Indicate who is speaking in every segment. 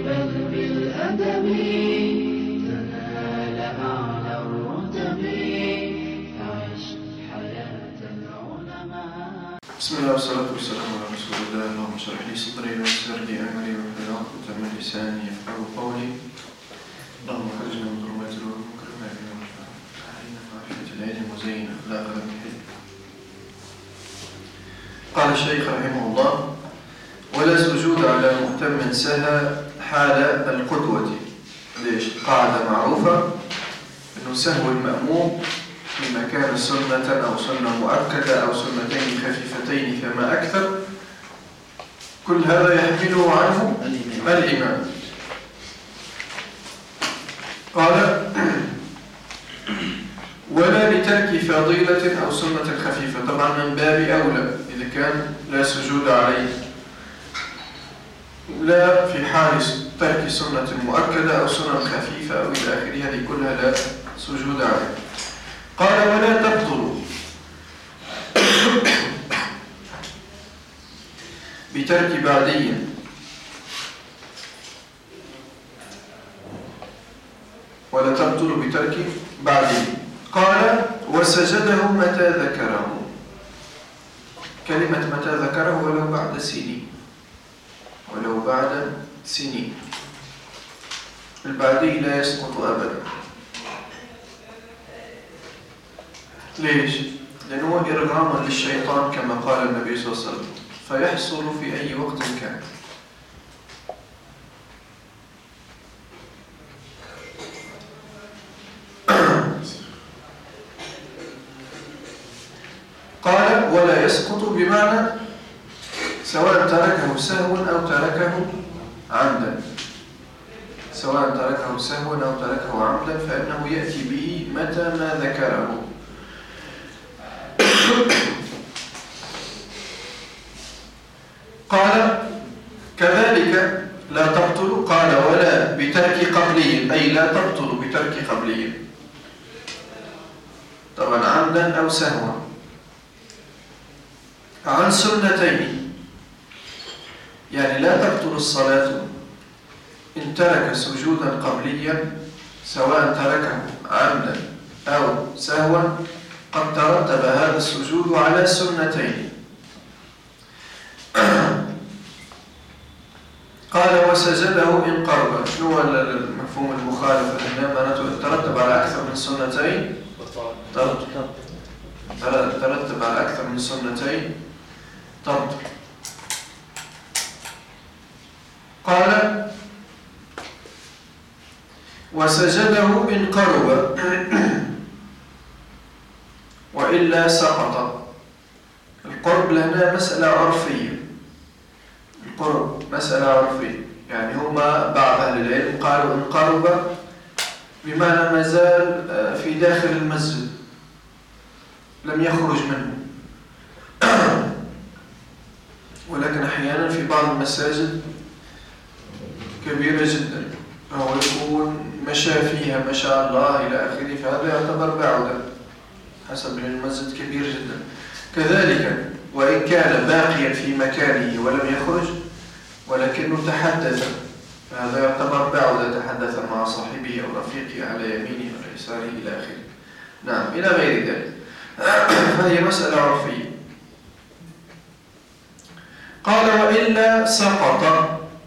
Speaker 1: بل بالأدب تنال أعلى الرتب فعش حياة العلماء.
Speaker 2: بسم الله والصلاة والسلام على رسول الله. اللهم اشرح لي صدري ويسر لي أمري واحلل عقدة من لساني يفقهوا قولي. اللهم خرجنا من ظلمات الوهم واكرمنا بنور الفهم وأعنا معرفة العلم وزين أخلاقنا بالحلم. قال الشيخ رحمه الله: ولا سجود على مهتم سهى حال القدوة. ليش؟ قاعدة معروفة أنه سهو المأموم في مكان سنة أو سنة مؤكدة أو سنتين خفيفتين فما أكثر، كل هذا يحمله عنه الإمام. قال: ولا لترك فضيلة أو سنة خفيفة. طبعا من باب أولى إذا كان لا سجود عليه، لا في حال ترك سنة مؤكدة أو سنة خفيفة أو إلى آخره، هذه كلها لا سجود عليه. قال: ولا تبطل بترك بعدي. ولا تبطل بترك بعدي. قال: وسجده متى ذكره. كلمة متى ذكره ولو بعد سنين، ولو بعد سنين. البعدي لا يسقط أبدا. ليش؟ لأنه إرغاما للشيطان كما قال النبي صلى الله عليه وسلم، فيحصل في أي وقت كان. قال: ولا يسقط بمعنى سواء تركه سهوا أو تركه عمدا. سواء تركه سهوا أو تركه عمدا فإنه يأتي به متى ما ذكره. قال: كذلك لا تبطل. قال: ولا بترك قبلي، أي لا تبطل بترك قبلي، طبعا عمدا أو سهوا، عن سنتين. يعني لا تبطل الصلاة إن ترك سجودا قبليا، سواء تركه عمدا أو سهوا، قد ترتب هذا السجود على سنتين. قال: وسجده إن قرب. شنو هو المفهوم المخالفة هنا؟ معناته ترتب على أكثر من سنتين، ترتب على أكثر من سنتين تبطل. قال: وسجده إن قرب وإلا سقط. القرب لنا مسألة عرفية. القرب مسألة عرفية، يعني هما بعض أهل العلم قالوا إن قرب بمعنى ما زال في داخل المسجد لم يخرج منه. ولكن أحيانا في بعض المساجد كبيرة جدا أو يكون مشى فيها ما شاء الله إلى آخره، فهذا يعتبر بعودا حسب المسجد كبير جدا. كذلك وإن كان باقيا في مكانه ولم يخرج ولكنه تحدث، فهذا يعتبر بعودا، تحدث مع صاحبه أو رفيقه على يمينه وعلى يساره إلى آخره. نعم، إلى غير ذلك. فهي مسألة عرفية. قال: وإلا سقط.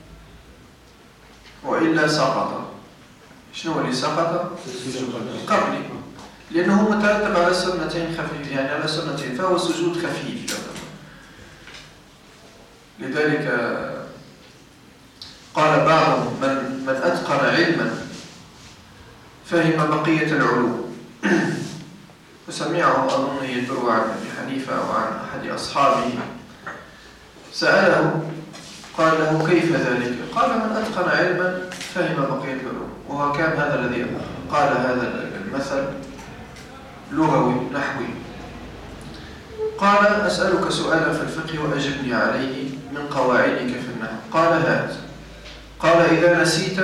Speaker 2: وإلا سقط. شنو اللي سقط؟ قبلي، لأنه مترتب على سنتين خفيف، يعني على سنتين، فهو سجود خفيف. لذلك قال بعضهم: من أتقن علما فهم بقية العلوم. وسمعه أظن يدرو عن أبي حنيفة أو عن أحد أصحابه، سأله قال له: كيف ذلك؟ قال: من أتقن علما فهم بقية العلوم. وهو كان هذا الذي قال هذا المثل لغوي نحوي. قال: أسألك سؤالا في الفقه وأجبني عليه من قواعدك في النحو. قال: هات. قال: إذا نسيت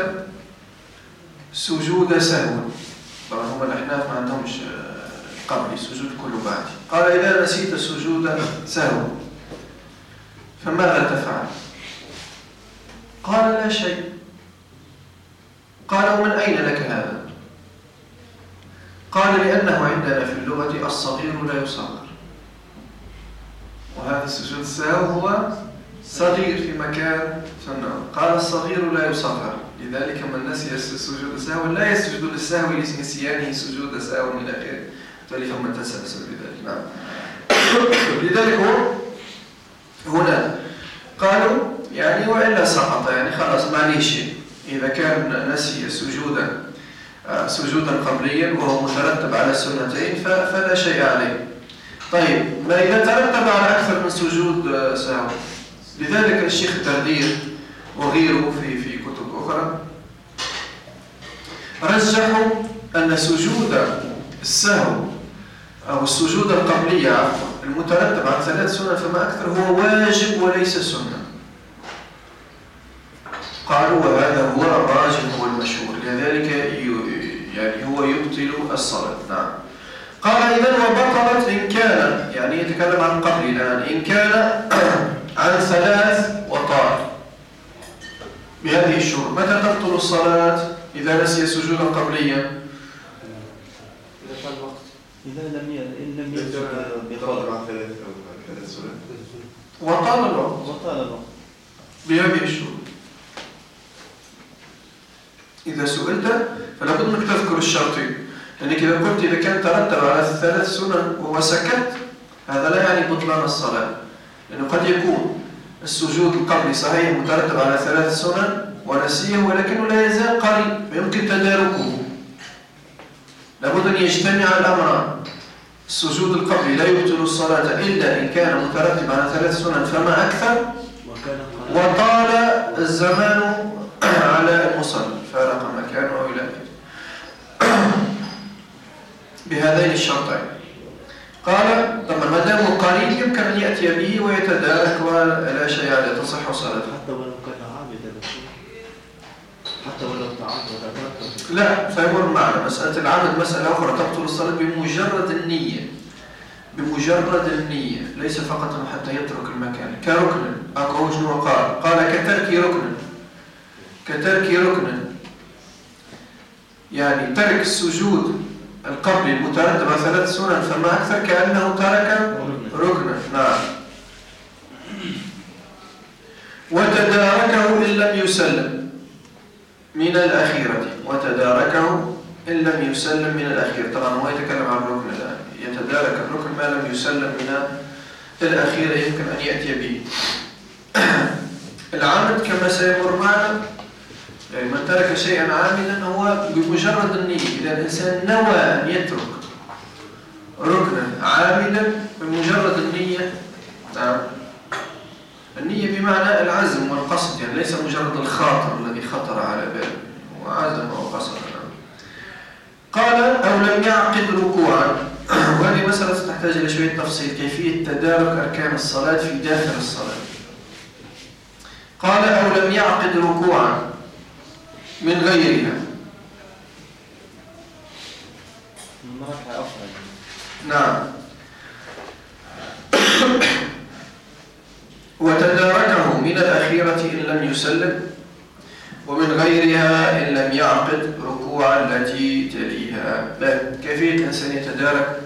Speaker 2: سجود سهو. طبعا هم الأحناف ما عندهمش قبل سجود كله بعد. قال: إذا نسيت سجود سهو فماذا تفعل؟ قال: لا شيء. قال: ومن أين لك هذا؟ قال: لأنه عندنا في اللغة الصغير لا يصغر، وهذا السجود السهو هو صغير في مكان سنة. قال: الصغير لا يصغر، لذلك من نسي سجود السهو لا يسجد للسهو لنسيانه سجود سهو من آخره، فمن تسلسل بذلك. نعم. لذلك هو هنا قالوا يعني وإلا سقط، يعني خلاص ما عليه شيء إذا كان نسي سجودا قبليا وهو مترتب على السنتين فلا شيء عليه. طيب، ما إذا ترتب على أكثر من سجود سهو؟ لذلك الشيخ التردير وغيره في كتب أخرى رجحوا أن سجود السهو أو السجود القبلية المترتب على 3 سنن فما أكثر هو واجب وليس سنة. قالوا وهذا هو الراجح هو المشهور، لذلك يعني هو يبطل الصلاة. نعم. قال: إذن وبطلت إن كان، يعني يتكلم عن قبل الآن، إن كان عن 3 وطال بهذه الشروط. متى تبطل الصلاة إذا نسي سجودا قبليا؟
Speaker 3: إذا لم يسجد بقدر عن 3 سنن
Speaker 2: وطال الوقت بهذه الشروط. إذا سئلت فلا بد أنك تذكر الشرطين، لأنك إذا قلت إذا كان ترتب على 3 سنن وسكت هذا لا يعني بطلان الصلاة، لأنه قد يكون السجود القبلي صحيح مترتب على 3 سنن ونسيه ولكنه لا يزال قريب فيمكن تداركه. لابد أن يجتمع الأمران. السجود القبلي لا يبطل الصلاة إلا إن كان مترتب على 3 سنن فما أكثر، وطال الزمان على المصلي فارق مكانه أو إلى آخره بهذين الشرطين. قال: طبعا ما دام قريب يمكن أن يأتي به ويتدارك ولا شيء عليه تصح صلاته.
Speaker 3: حتى ولو كان عامدا، حتى ولو تعمد.
Speaker 2: لا، سيمر معنا مسألة العمد مسألة أخرى تبطل الصلاة بمجرد النية، بمجرد النية، ليس فقط حتى يترك المكان كركن. أقول شنو قال كترك ركن، يعني ترك السجود القبلي المترتب على 3 سنن فما أكثر كأنه ترك ركنا. نعم. وتداركه إن لم يسلم من الأخيرة، وتداركه إن لم يسلم من الأخيرة. طبعا هو يتكلم عن الركن الآن، يتدارك الركن ما لم يسلم من الأخيرة يمكن أن يأتي به. العمد كما سيمر معنا، يعني من ترك شيئا عاملا هو بمجرد النية. إذا الإنسان نوى أن يترك ركنا عاملا بمجرد النية. نعم. النية بمعنى العزم والقصد، يعني ليس مجرد الخاطر الذي خطر على باله، وعزم وقصد. قال: أو لم يعقد ركوعا، وهذه مسألة تحتاج إلى شوية تفصيل، كيفية تدارك أركان الصلاة في داخل الصلاة. قال: أو لم يعقد ركوعا من غيرها. نعم. وتداركه من الأخيرة إن لم يسلم، ومن غيرها إن لم يعقد ركوعا التي تليها. كيفية الإنسان يتدارك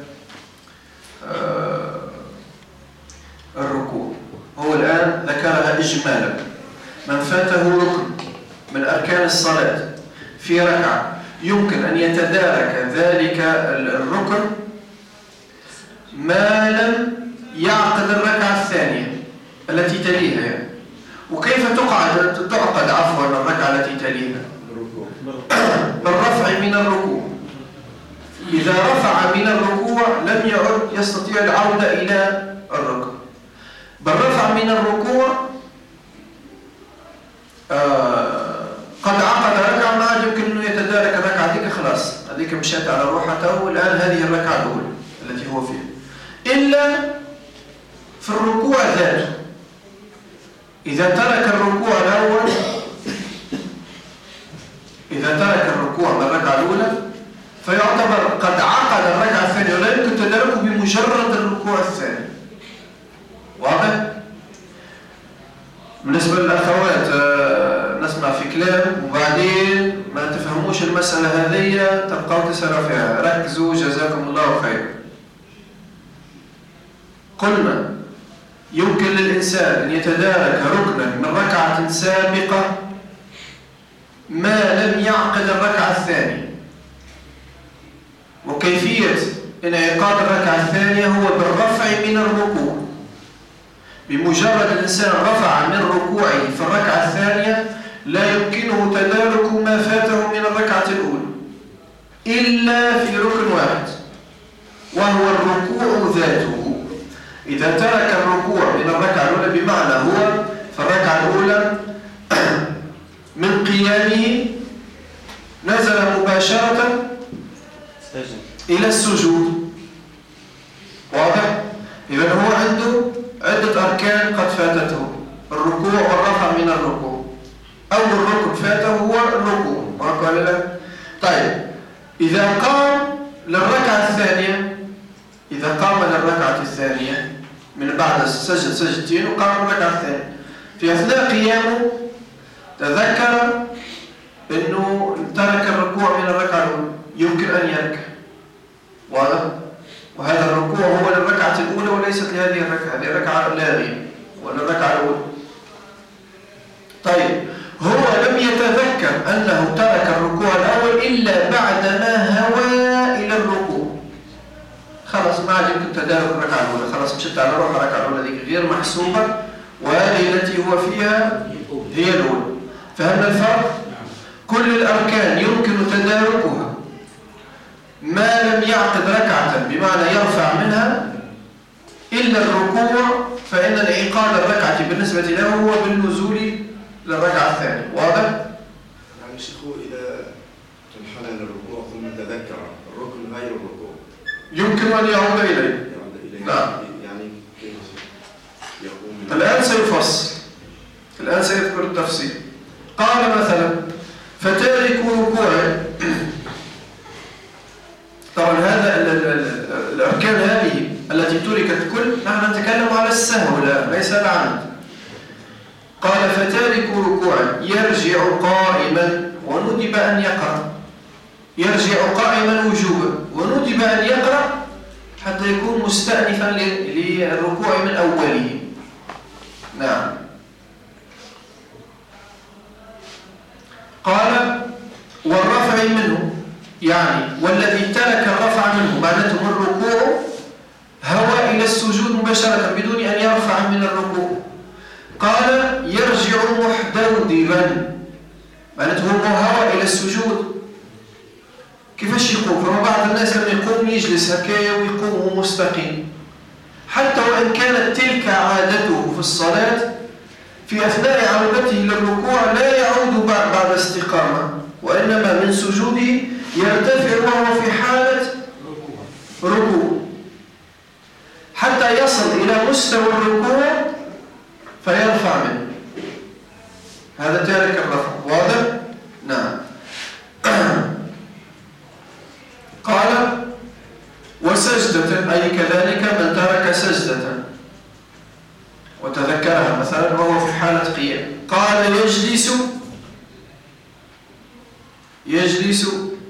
Speaker 2: الركوع؟ هو الآن ذكرها إجمالا. من فاته ركن من أركان الصلاة في ركعة يمكن أن يتدارك ذلك الركن ما لم يعقد الركعة الثانية التي تليها. يعني وكيف تعقد عفوا الركعة التي تليها؟ بالرفع من الركوع. إذا رفع من الركوع لم يعد يستطيع العودة إلى الركوع. بالرفع من الركوع قد عقد ركعة ما عاد يمكن أنه يتدارك الركعة هذيك، خلاص هذيك مشات على روحته، والآن هذه الركعة الأولى التي هو فيها، إلا في الركوع ذاته. إذا ترك الركوع الأول، إذا ترك الركوع من الركعة الأولى فيعتبر قد عقد الركعة الثانية ولا يمكن تداركه بمجرد الركوع الثاني. واضح؟ بالنسبة للأخوات نسمع في كلام وبعدين ما تفهمون فهمتوش المسألة هذه تبقوا تسألوا فيها، ركزوا جزاكم الله خير. قلنا يمكن للإنسان أن يتدارك ركنا من ركعة سابقة ما لم يعقد الركعة الثانية، وكيفية انعقاد الركعة الثانية هو بالرفع من الركوع. بمجرد الإنسان رفع من ركوعه في الركعة الثانية لا يمكنه تدارك ما فاته من الركعة الأولى إلا في ركن واحد، وهو الركوع ذاته. إذا ترك الركوع من الركعة الأولى بمعنى هو في الركعة الأولى من قيامه نزل مباشرة إلى السجود، واضح؟ إذن هو عنده عدة أركان قد فاتته، الركوع والرفع من الركوع. أول ركن فاته هو الركوع، وقال له طيب إذا قام للركعة الثانية، إذا قام للركعة الثانية من بعد سجدتين وقام للركعة الثانية، في أثناء قيامه تذكر أنه ترك الركوع من الركعة الأولى، يمكن أن يركع، واضح؟ وهذا الركوع هو للركعة الأولى وليست لهذه الركعة، هذه الركعة لاغية ولا الركعة الأولى. طيب هو لم يتذكر أنه ترك الركوع الأول إلا بعدما هوى إلى الركوع، خلاص ما عاد يمكن تدارك الركعة الأولى، خلاص مشت على روح الركعة الأولى ذيك غير محسوبة، وهذه التي هو فيها هي الأولى. فهمنا الفرق؟ كل الأركان يمكن تداركها ما لم يعقد ركعة بمعنى يرفع منها إلا الركوع، فإن انعقاد الركعة بالنسبة له هو بالنزول للركعة الثانية، واضح؟
Speaker 3: يعني شيخو إذا انحنى للركوع ثم تذكر الركن غير الركوع
Speaker 2: يمكن أن يعود إليه. نعم.
Speaker 3: يعني كيف يقوم؟
Speaker 2: الآن سيفصل، الآن سيذكر التفصيل. قال مثلا فتارك ركوعه، طبعا هذا الأركان هذه التي تركت كل، نحن نتكلم على السهو ليس العمد. قال فتارك ركوعا يرجع قائما وندب أن يقرأ، يرجع قائما وجوبا وندب أن يقرأ حتى يكون مستأنفا للركوع من أوله. نعم. قال والرفع منه، يعني والذي ترك الرفع منه معناته الركوع هوى إلى السجود مباشرة بدون أن يرفع من الركوع. قال يرجع محدودبا، معناته هو هوى إلى السجود كيفاش يقوم؟ فما بعض الناس لما يقوم يجلس هكايا ويقوم مستقيم، حتى وإن كانت تلك عادته في الصلاة، في أثناء عودته للركوع لا يعود بعد استقامة، وإنما من سجوده يرتفع وهو في حالة ركوع حتى يصل إلى مستوى الركوع فيرفع منه. هذا تارك الرفع، واضح؟ نعم. قال وسجدة، أي كذلك من ترك سجدة وتذكرها مثلا وهو في حالة قيام. قال يجلس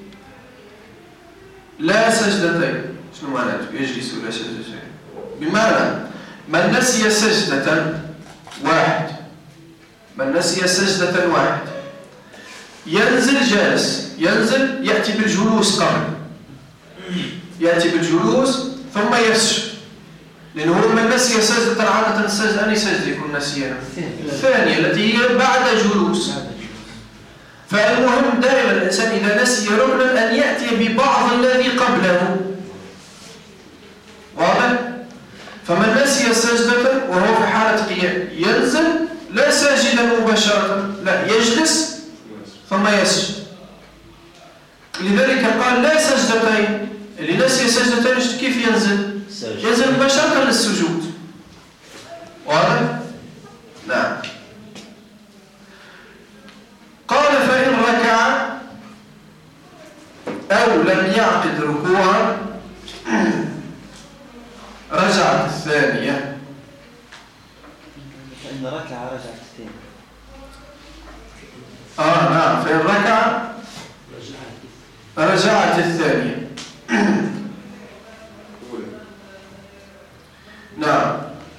Speaker 2: لا سجدتين. شنو معناته يجلس لا سجدتين؟ بمعنى من نسي سجدة واحد، من نسي سجدة واحد ينزل جالس، ينزل يأتي بالجلوس قبل، يأتي بالجلوس ثم يسجد، لأنه من نسي سجدة عادة السجدة أني سجدة يكون نسيها الثانية التي هي بعد جلوس. فالمهم دائما الإنسان إذا نسي ركنا أن يأتي ببعض الذي قبله، واضح؟ فمن نسي سجدة وهو في حالة قيام ينزل لا ساجدا مباشرة، لا يجلس ثم يسجد. لذلك قال لا سجدتين، اللي نسي سجدتين كيف ينزل؟ ينزل مباشرة للسجود، واضح؟ نعم. قال فإن ركع أو لم يعقد ركوعا رجعت الثانية.
Speaker 4: فإن ركع رجعت الثانية.
Speaker 2: نعم. فإن ركع الركعة الثانية. نعم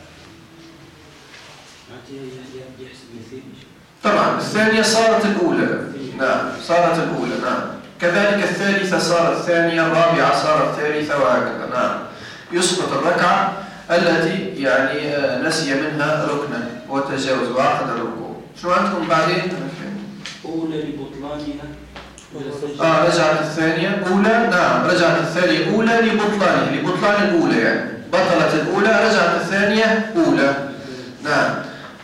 Speaker 2: طبعا الثانية صارت الأولى. نعم صارت الأولى. نعم كذلك الثالثة صارت الثانية، الرابعة صارت الثالثة، وهكذا. نعم يسقط الركعة التي يعني نسي منها ركنا وتجاوز وعقد الركوع. شو عندكم بعدين؟
Speaker 4: أولى لبطلانها.
Speaker 2: رجعت الثانية أولى. نعم رجعت الثانية أولى لبطلانها، لبطلان الأولى يعني بطلت الأولى رجعت الثانية أولى. نعم.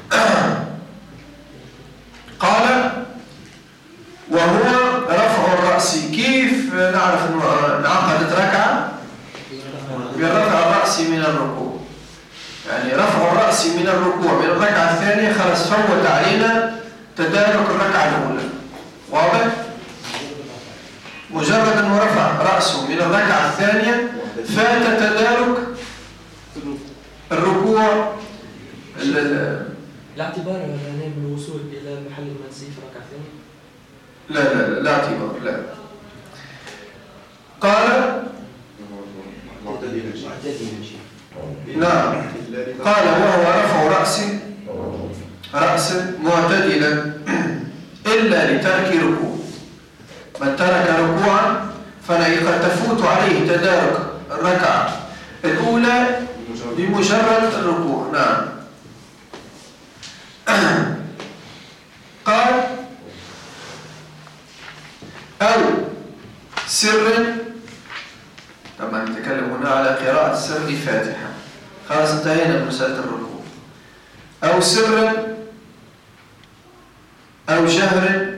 Speaker 2: قال وهو رفع الرأس. كيف نعرف أنه انعقدت ركعة؟ برفع الرأس من الركوع. يعني رفع الرأس من الركوع من الركعة الثانية خلاص فوت علينا تدارك الركعة الأولى. واضح؟ مجرد أنه رفع رأسه من الركعة الثانية فات تدارك الركوع.
Speaker 5: لا اعتبار من الوصول إلى محل المنسي في ركعتين.
Speaker 2: لا اعتبار. لا. قال نعم. قال وهو رفع رأس معتدلا إلا لترك ركوع. من ترك ركوعا قد تفوت عليه تدارك الركعة الأولى بمجرد الركوع. نعم. قال أو سر. طبعا نتكلم هنا على قراءة سر الفاتحة. خلاص انتهينا من مسألة الركوع. أو سر أو جهر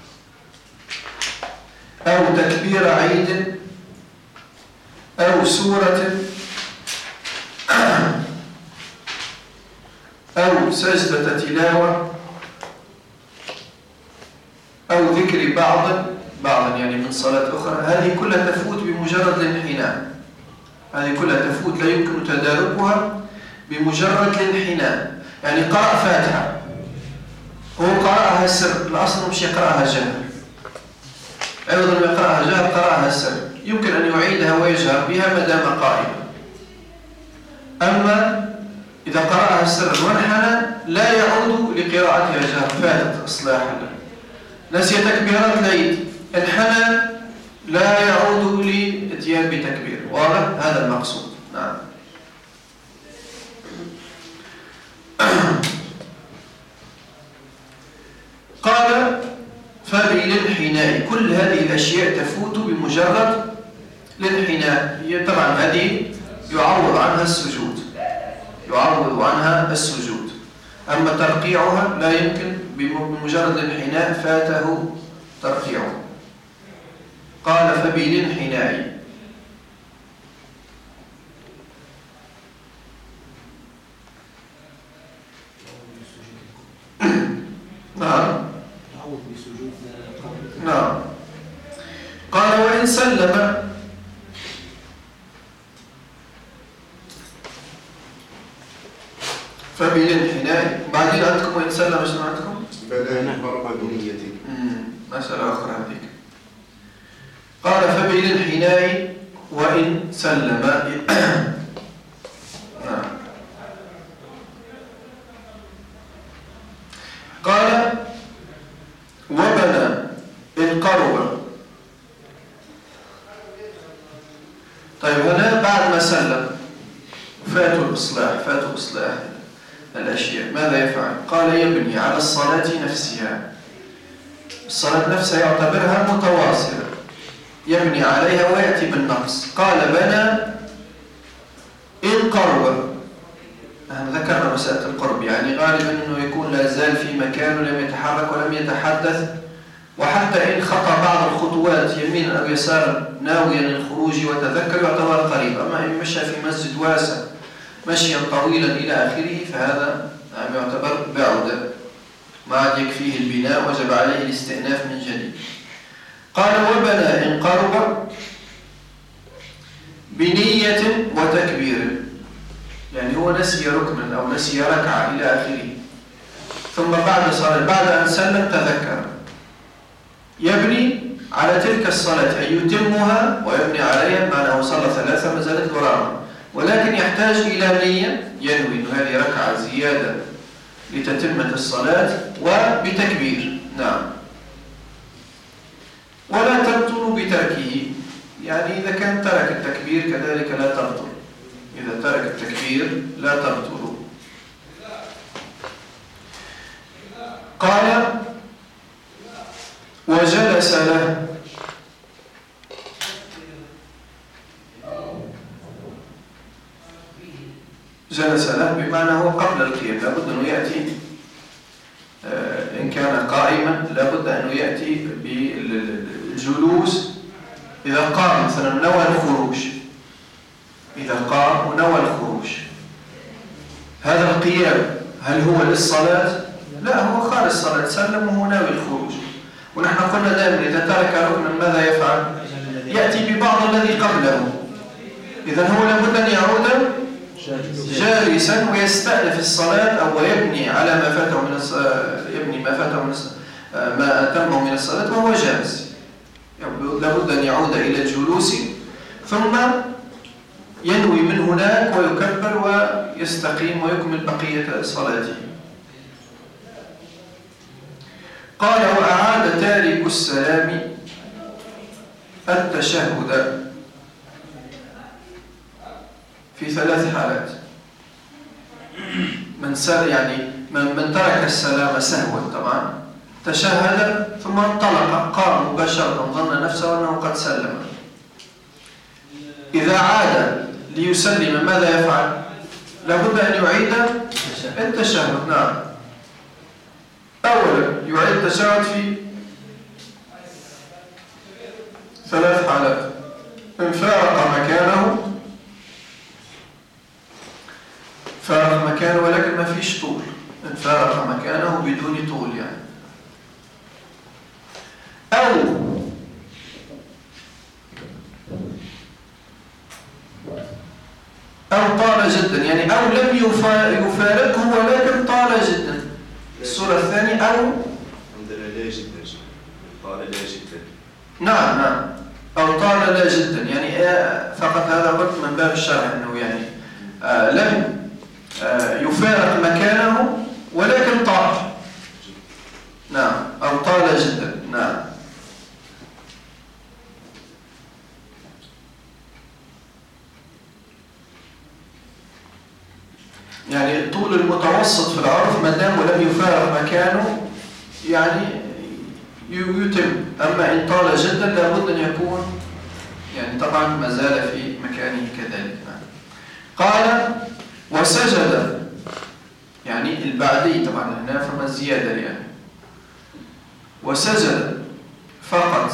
Speaker 2: أو تكبير عيد أو سورة أو سجدة تلاوة أو ذكر بعض يعني من صلاة أخرى. هذه كلها تفوت بمجرد الانحناء. هذه كلها تفوت لا يمكن تداركها بمجرد الانحناء. يعني قرأ فاتحة هو قرأها سر، الأصل مش يقرأها جهر. أيضا ما يقرأها جهر قرأها سر، يمكن أن يعيدها ويجهر بها ما دام قائما. أما إذا قرأها سر وانحنى لا يعود لقراءتها جهر، فاتت إصلاحا. نسي تكبيرات العيد انحنى لا يعود لاتيان بتكبير. واضح؟ هذا المقصود. نعم. قال فبالانحناء. كل هذه الأشياء تفوت بمجرد الانحناء. طبعا هذه يعوض عنها السجود. أما ترقيعها لا يمكن، بمجرد الانحناء فاته ترقيعه. قال فبالانحناء. نعم. نعم. قال وإن سلم فبالانحناء. بعدين عندكم وإن سلم شنو عندكم؟
Speaker 3: بدأنا فرق بنيتي.
Speaker 2: مسألة أخرى هذيك. قال فبالانحناء وإن سلم. نعم. قال وبنى إن قرب. طيب هنا بعد ما سلم فاتوا إصلاح الأشياء، ماذا يفعل؟ قال يبني على الصلاة نفسها. الصلاة نفسها يعتبرها متواصلة، يبني عليها ويأتي بالنقص. قال بنى إن قرب. ذكرنا مسألة القرب، يعني غالبا أنه يكون لا زال في مكان ولم يتحرك ولم يتحدث، وحتى إن خطى بعض الخطوات يمينا أو يسارا ناويا الخروج وتذكر يعتبر قريب. أما إن مشى في مسجد واسع مشيا طويلا إلى آخره فهذا يعتبر بعدا، ما عاد يكفيه البناء، وجب عليه الاستئناف من جديد. قال وبنى إن قرب بنية وتكبير. يعني هو نسي ركنا أو نسي ركعة إلى آخره، ثم بعد أن سلم تذكر، يبني على تلك الصلاة أن يتمها ويبني عليها، معناه صلى 3 ما زالت ضرارا، ولكن يحتاج إلى نية، ينوي أن هذه ركعة زيادة لتتمة الصلاة وبتكبير. نعم. ولا تبطل بتركه، يعني إذا كان ترك التكبير كذلك لا تبطل، إذا ترك التكبير لا تبطل. قال وجلس له، جلس له بمعنى هو قبل القيام، لابد أنه يأتي، إن كان قائما لابد أنه يأتي بالجلوس. إذا قام مثلا نوى الخروج، إذا قام ونوى الخروج، هذا القيام هل هو للصلاة؟ لا، هو خارج الصلاة، سلم وهو ناوي الخروج. ونحن قلنا دائما إذا ترك ركنا ماذا يفعل؟ يأتي ببعض الذي قبله. إذا هو لابد أن يعود جالسا ويستأنف الصلاة أو يبني على ما فاته من الصلاة، يبني ما فاته من ما أتمه من الصلاة وهو جالس. لابد أن يعود إلى الجلوس ثم ينوي من هناك ويكبر ويستقيم ويكمل بقية صلاته. قال وأعاد تارك السلام التشهد في 3 حالات. من ترك السلام سهوا طبعا، تشهد ثم انطلق، قام مباشرة ظن نفسه أنه قد سلم. إذا عاد ليسلم ماذا يفعل؟ لابد أن يعيد التشهد. نعم. أولا يعيد التشهد في 3 حالات. إن فارق مكانه، فارق مكانه ولكن ما فيش طول، إن فارق مكانه بدون طول يعني، أو طال جدا، يعني أو لم يفارقه ولكن طال جدا. الصورة الثانية أو
Speaker 3: عندنا لا جدا، طال لا جدا.
Speaker 2: نعم، أو طال لا جدا، يعني فقط هذا قلت من باب الشرح أنه يعني لم يفارق مكانه ولكن طال. نعم، أو طال جدا. نعم. يعني الطول المتوسط في العرف ما دام ولم يفارق مكانه يعني يتم، أما إن طال جدا لابد أن يكون يعني طبعا ما زال في مكانه كذلك. قال وسجد، يعني البعدي طبعا هنا فما الزيادة يعني، وسجد فقط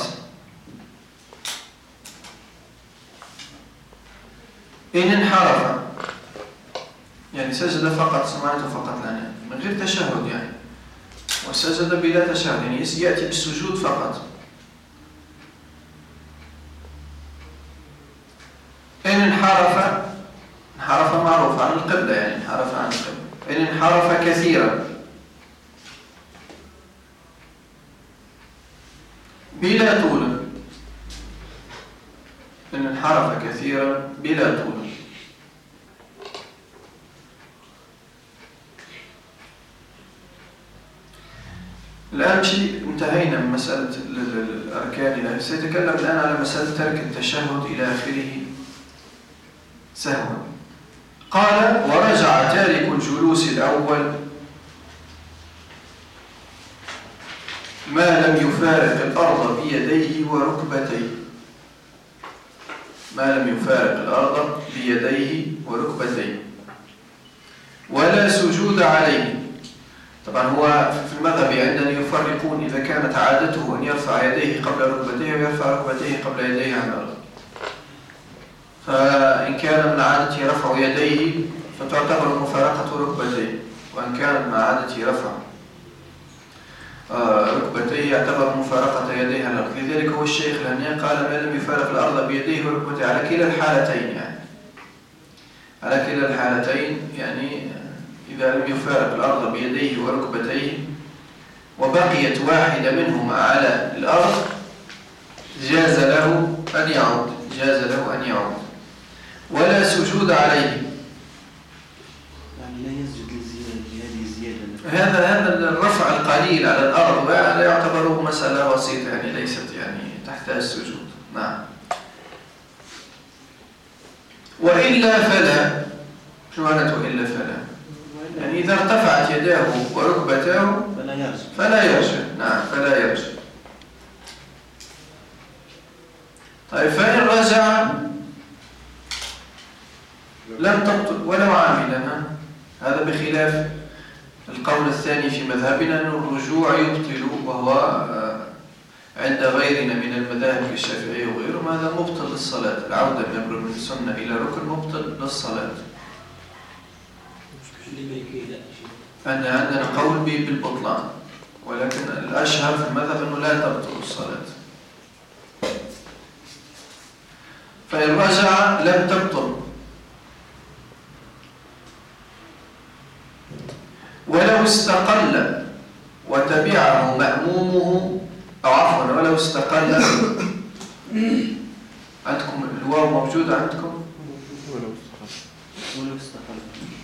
Speaker 2: إن انحرف، يعني سجد فقط، سمعته فقط لنا من غير تشهد يعني، وسجد بلا تشهد يعني يأتي بالسجود فقط. إن انحرف، انحرف معروف عن القبلة يعني، انحرف عن القبلة. إن انحرف كثيرا بلا طول، إن انحرف كثيرا بلا طول. الآن شيء انتهينا من مسألة الأركان، سيتكلم الآن على مسألة ترك التشهد إلى آخره سهوا. قال ورجع تارك الجلوس الأول ما لم يفارق الأرض بيديه وركبتيه، ما لم يفارق الأرض بيديه وركبتيه ولا سجود عليه. طبعا هو في المذهب عندنا يفرقون إذا كانت عادته أن يرفع يديه قبل ركبتيه ويرفع ركبتيه قبل يديه على الأرض، فإن كان من عادته رفع يديه فتعتبر مفارقة ركبتيه، وإن كانت من عادته رفع ركبتيه يعتبر مفارقة يديه على الأرض. لذلك هو الشيخ الهنية قال ما لم يفارق الأرض بيديه وركبتيه على كلا الحالتين، يعني على كلا الحالتين، يعني إذا لم يفارق الأرض بيديه وركبتيه وبقيت واحدة منهما على الأرض جاز له أن يعود، جاز له أن يعود، ولا سجود عليه.
Speaker 4: يعني لا يسجد لهذه الزيادة.
Speaker 2: هذا الرفع القليل على الأرض وهذا يعتبر مسألة بسيطة، يعني ليست يعني تحتاج سجود. نعم. وإلا فلا، شو معناته وإلا فلا؟ يعني إذا ارتفعت يداه وركبتاه فلا يرجع. نعم، فلا يرجع. طيب فإن رجع لم تبطل ولو عاملا. هذا بخلاف القول الثاني في مذهبنا أن الرجوع يبطل، وهو عند غيرنا من المذاهب الشافعية وغيرهم هذا مبطل للصلاة. العودة من ركن السنة إلى ركن مبطل للصلاة. أن عندنا قول بالبطلان، ولكن الأشهر في المذهب أنه لا تبطل الصلاة. فإن رجع لم تبطل. ولو استقل وتبعه مأمومه، أو عفوا ولو استقل. عندكم الواو موجودة عندكم؟
Speaker 4: ولو استقل.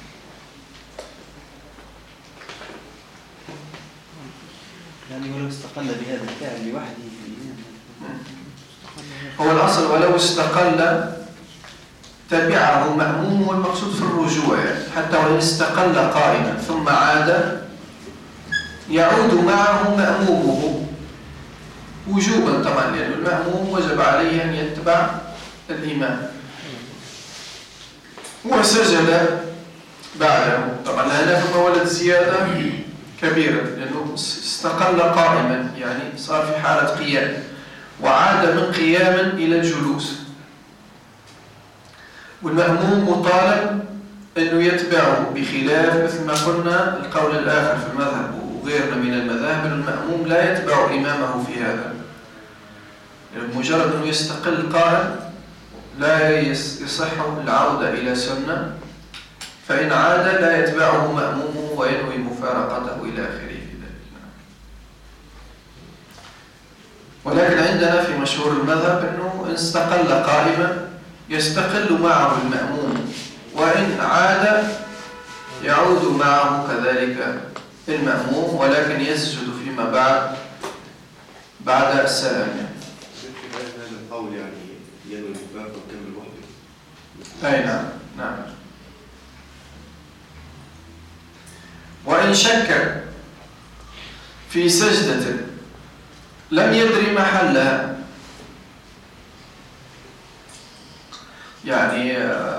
Speaker 4: يعني ولو استقل بهذا الفعل لوحده في الإيمان.
Speaker 2: هو الأصل ولو استقل تبعه مأمومه، المقصود في الرجوع، حتى وإن استقل قائما ثم عاد يعود معه مأمومه وجوبا طبعا، لأن المأموم وجب عليه أن يتبع الإمام. وسجد بعده، طبعا هنا فما ولد زيادة كبيرة، لأنه استقل قائما، يعني صار في حالة قيام وعاد من قيام إلى الجلوس، والمأموم مطالب أنه يتبعه، بخلاف مثل ما قلنا القول الآخر في المذهب وغيرنا من المذاهب أن المأموم لا يتبع إمامه في هذا، يعني مجرد أنه يستقل قائم لا يصح العودة إلى سنة، فإن عاد لا يتبعه مأمومه وينوي مفارقته إلى آخره. ولكن عندنا في مشهور المذهب أنه إن استقل قائما يستقل معه المأموم، وإن عاد يعود معه كذلك المأموم، ولكن يسجد فيما بعد السلام.
Speaker 3: هذا القول يعني ينوي المفارقة وكمل وحده.
Speaker 2: أي نعم، نعم. وإن شك في سجدة لم يدري محلها، يعني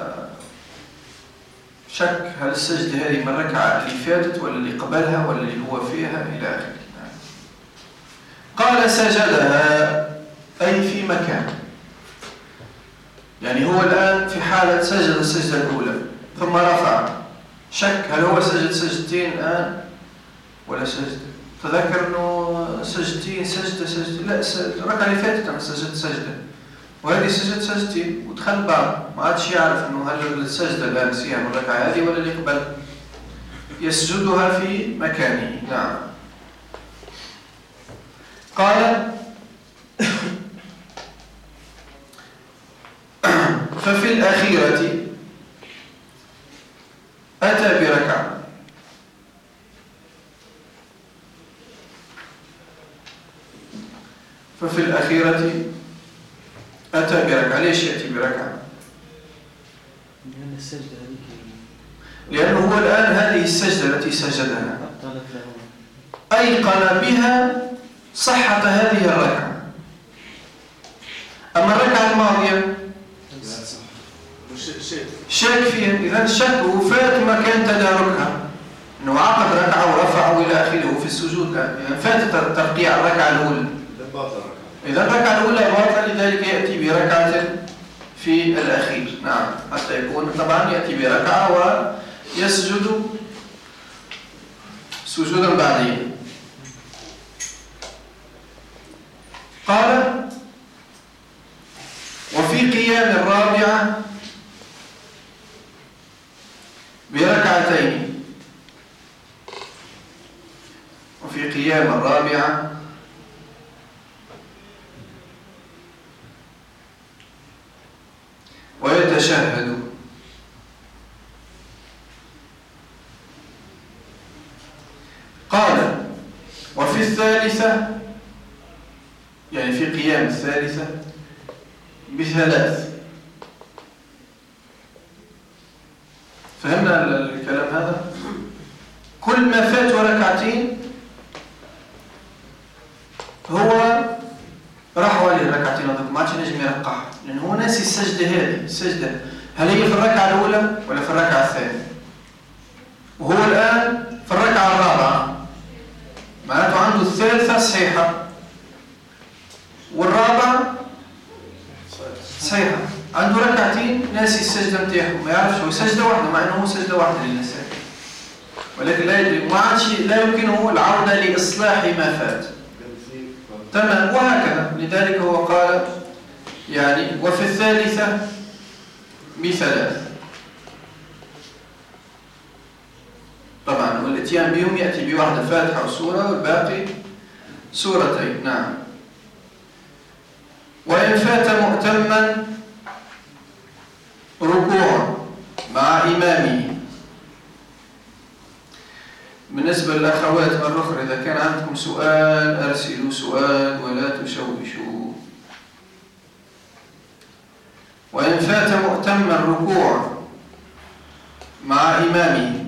Speaker 2: شك هل السجدة هذه من الركعة اللي فاتت ولا اللي قبلها ولا اللي هو فيها إلى آخره. قال سجدها أي في مكان، يعني هو الآن في حالة سجد السجدة الأولى ثم رفع، شك هل هو سجد سجدتين الآن ولا سجدة. تذكر أنه سجدتين، سجدة لا، الركعة اللي فاتت أنا سجدت سجدة وهذه سجدت سجدتين ودخل بعض، ما عادش يعرف أنه هل السجدة الآن نسيها من الركعة هذه ولا اللي قبل، يسجدها في مكانه. نعم. قال ففي الأخيرة أتى بركعة، ففي الأخيرة أتى بركعة. ليش يأتي بركعة؟
Speaker 4: لأن السجدة هذه،
Speaker 2: لأنه هو الآن هذه السجدة التي سجدها أيقن بها صحة هذه الركعة. أما الركعة الماضية شك فيها، إذن شك وفات ما كان تداركها، أنه عقد ركعة ورفعه إلى آخره في السجود، إذن فات ترقيع الركعة الأولى، إذن الركعة الأولى باطلة، لذلك يأتي بركعة في الأخير. نعم، حتى يكون طبعا يأتي بركعة ويسجد سجودا بعدين. قال وفي قيام الرابعة بركعتين، وفي قيام الرابعة يتشهد. قال وفي الثالثة يعني في قيام الثالثة ب3. فهمنا الكلام هذا؟ كل ما فات ركعتين هو راح عليه الركعتين هذوك، ما عادش ينجم يرقعها، لأن هو ناسي السجدة هذه. السجدة هل هي في الركعة الأولى ولا في الركعة الثانية؟ وهو الآن في الركعة الرابعة، معناته عنده الثالثة صحيحة والرابعة صحيحة، عنده ركعتين ناسي السجدة نتاعو، ما يعرفش هو سجدة واحدة، مع أنه هو سجدة واحدة اللي نساها، ولكن لا يدري، ما عادش لا يمكنه العودة لإصلاح ما فات. تمام. وهكذا، لذلك هو قال يعني وفي الثالثة ب3. طبعا والاتيان بهم يأتي بواحدة فاتحة وسورة والباقي سورتين. نعم. وإن فات مؤتما ركوع مع إمامه. بالنسبة للأخوات مرة أخرى، إذا كان عندكم سؤال أرسلوا سؤال ولا تشوشوا. وإن فات مؤتما الركوع مع إمامه.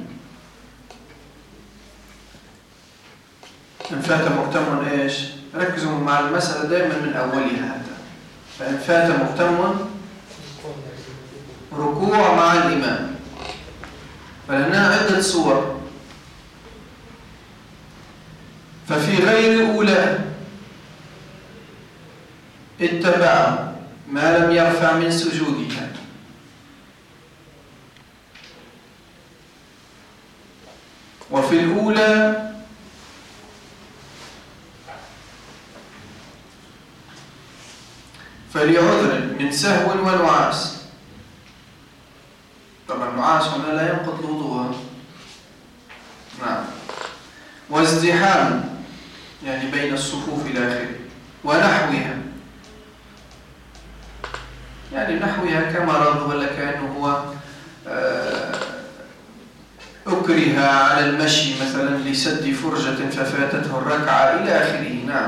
Speaker 2: إن فات مؤتم إيش؟ ركزوا مع المسألة دائما من أولها حتى. فإن فات مؤتم ركوع مع الإمام، فلنا عدة صور. ففي غير الأولى اتبع ما لم يرفع من سجودها، وفي الأولى فلعذر من سهو ونعاس. طبعا النعاس هنا لا ينقض الوضوء. نعم. وازدحام يعني بين الصفوف إلى آخره، ونحوها يعني نحوها كمرض، ولا كأنه هو أكره على المشي مثلا لسد فرجة ففاتته الركعة إلى آخره. نعم.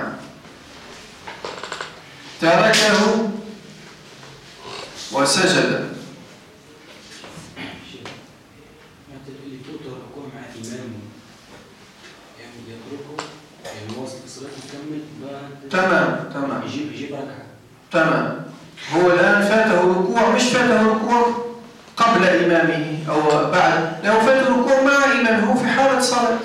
Speaker 2: تركه وسجد.
Speaker 6: اللي فوت الركوع مع إمامه يعني يتركه، يعني واصل في الصلاة يكمل
Speaker 2: تمام
Speaker 6: يجيب ركعة.
Speaker 2: تمام. هو الآن فاته ركوع، مش فاته ركوع قبل إمامه أو بعد، لو فاته ركوع مع إمامه، هو في حالة صلاة.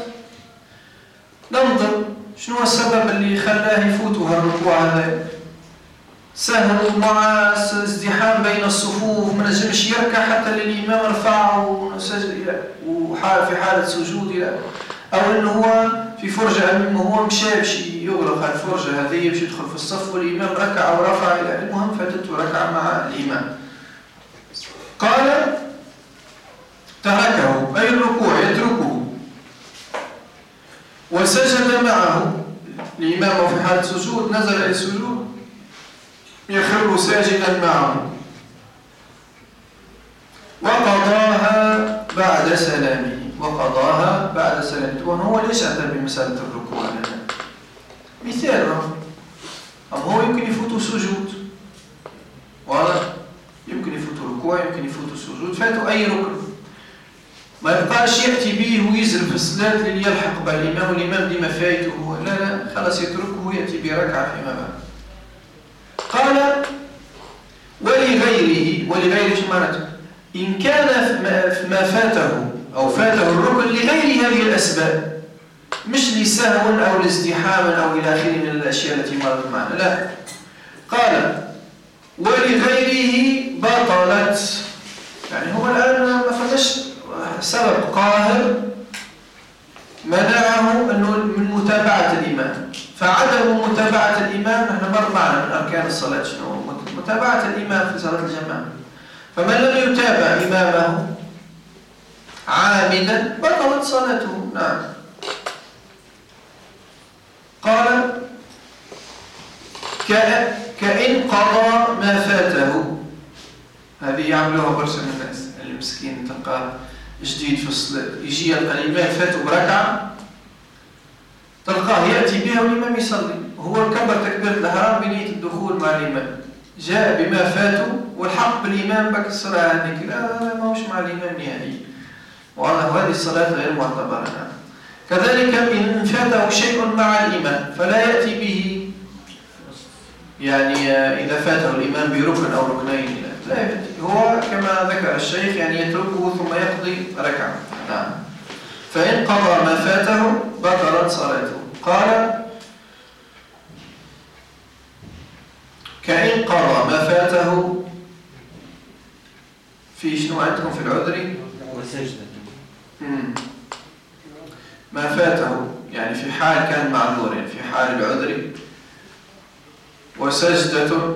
Speaker 2: ننظر شنو السبب اللي خلاه يفوتها الركوع هذا. سهل مع ازدحام بين الصفوف، ما نجمش يركع حتى للإمام رفعه وحال في حالة سجود، أو أنه هو في فرجة أمامه، هو مشي يغلق الفرجة هذه، يمشي يدخل في الصف والإمام ركع ورفع إلى المهم فاتته ركع مع الإمام. قال تركه أي الركوع يتركه، وسجد معه الإمام في حالة سجود، نزل إلى السجود يخر ساجدا معه، وقضاها بعد سلامه. وقضاها بعد سلامه. وهو ليش أتى بمسألة الركوع هنا؟ مثال أم هو يمكن يفوت سجود، واضح؟ يمكن يفوت ركوع، يمكن يفوت سجود، فاتوا أي ركن، ما يبقاش يأتي به ويزرب في الصلاة ليلحق بالإمام والإمام ديما فايته. لا خلاص يتركه ويأتي بركعة فيما بعد. قال ولغيره شو معناته؟ إن كان ما فاته أو فاته الركن لغير هذه الأسباب، مش لسهو أو لازدحام أو إلى آخره من الأشياء التي مرت معنا، لا. قال ولغيره بطلت، يعني هو الآن ما فماش سبب قاهر منعه أنه من متابعة الإمام. فعدم متابعة الإمام نحن مر معنا من أركان الصلاة شنو؟ متابعة الإمام في صلاة الجماعة. فمن لم يتابع إمامه عامدا بطلت صلاته. نعم. قال كإن قضى ما فاته، هذه هذه يعملوها برشا من الناس. المسكين تلقاه جديد في الصلاة يجي يلقى الإمام فاتوا بركعة، تلقاه يأتي بها والإمام يصلي وهو كبر تكبيرة الإحرام بنية الدخول مع الإمام، جاء بما فاتوا والحق بالإمام بك الصلاة هذيك لا ما هوش مع الإمام نهائي، وهذه الصلاة غير معتبرة. كذلك إن فاته شيء مع الإمام فلا يأتي به، يعني إذا فاته الإمام بركن أو ركنين لا يأتي، هو كما ذكر الشيخ يعني يتركه ثم يقضي ركعة. نعم. فإن قضى ما فاته بطلت صلاته. قال كإن قضى ما فاته في شنو عندكم في العذر
Speaker 4: وسجدة.
Speaker 2: ما فاته يعني في حال كان معذور، في حال العذر، وسجدة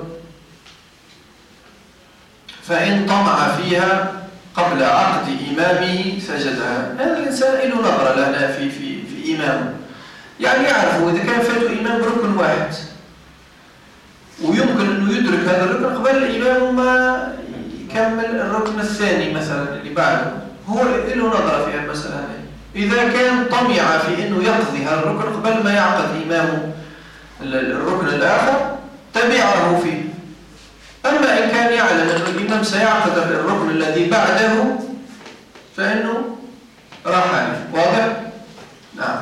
Speaker 2: فإن طمع فيها قبل عقد إمامه سجدها. هذا الإنسان له نظرة لنا في إمامه، يعني يعرف إذا كان فاته إمام بركن واحد ويمكن أنه يدرك هذا الركن قبل الإمام ما يكمل الركن الثاني مثلا اللي بعده، هو له نظرة في المسألة هذه. إذا كان طمع في أنه يقضي هذا الركن قبل ما يعقد إمامه الركن الآخر تبعه فيه. أما إن كان يعلم أن الإمام سيعقد الركن الذي بعده فإنه راح عليه. واضح؟ نعم.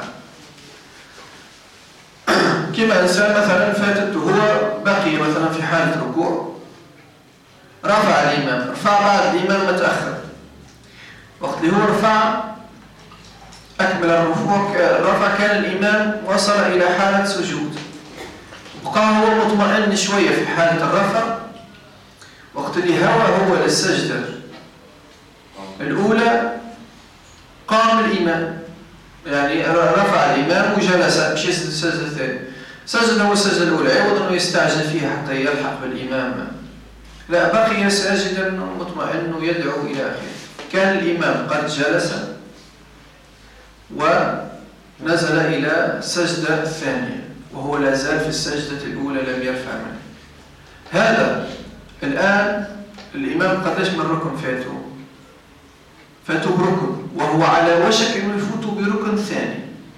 Speaker 2: كما إنسان مثلا فاتته هو بقي مثلا في حالة ركوع، رفع الإمام، رفع بعد الإمام متأخر، وقت اللي هو رفع أكمل الرفوع رفع كان الإمام وصل إلى حالة سجود، بقى هو مطمئن شوية في حالة الرفع، وقت اللي هو للسجدة الأولى قام الإمام، يعني رفع الإمام وجلس مش يسجد السجدة الثانية، سجد هو السجدة الأولى عوض أنه يستعجل فيها حتى يلحق بالإمام، لا بقي ساجدا مطمئن يدعو إلى آخره. كان الإمام قد جلس ونزل إلى السجدة الثانية وهو لا زال في السجدة الأولى لم يرفع منه. هذا الآن الإمام قداش من ركن فاته بركن وهو على وشك أنه يفوت بركن ثاني،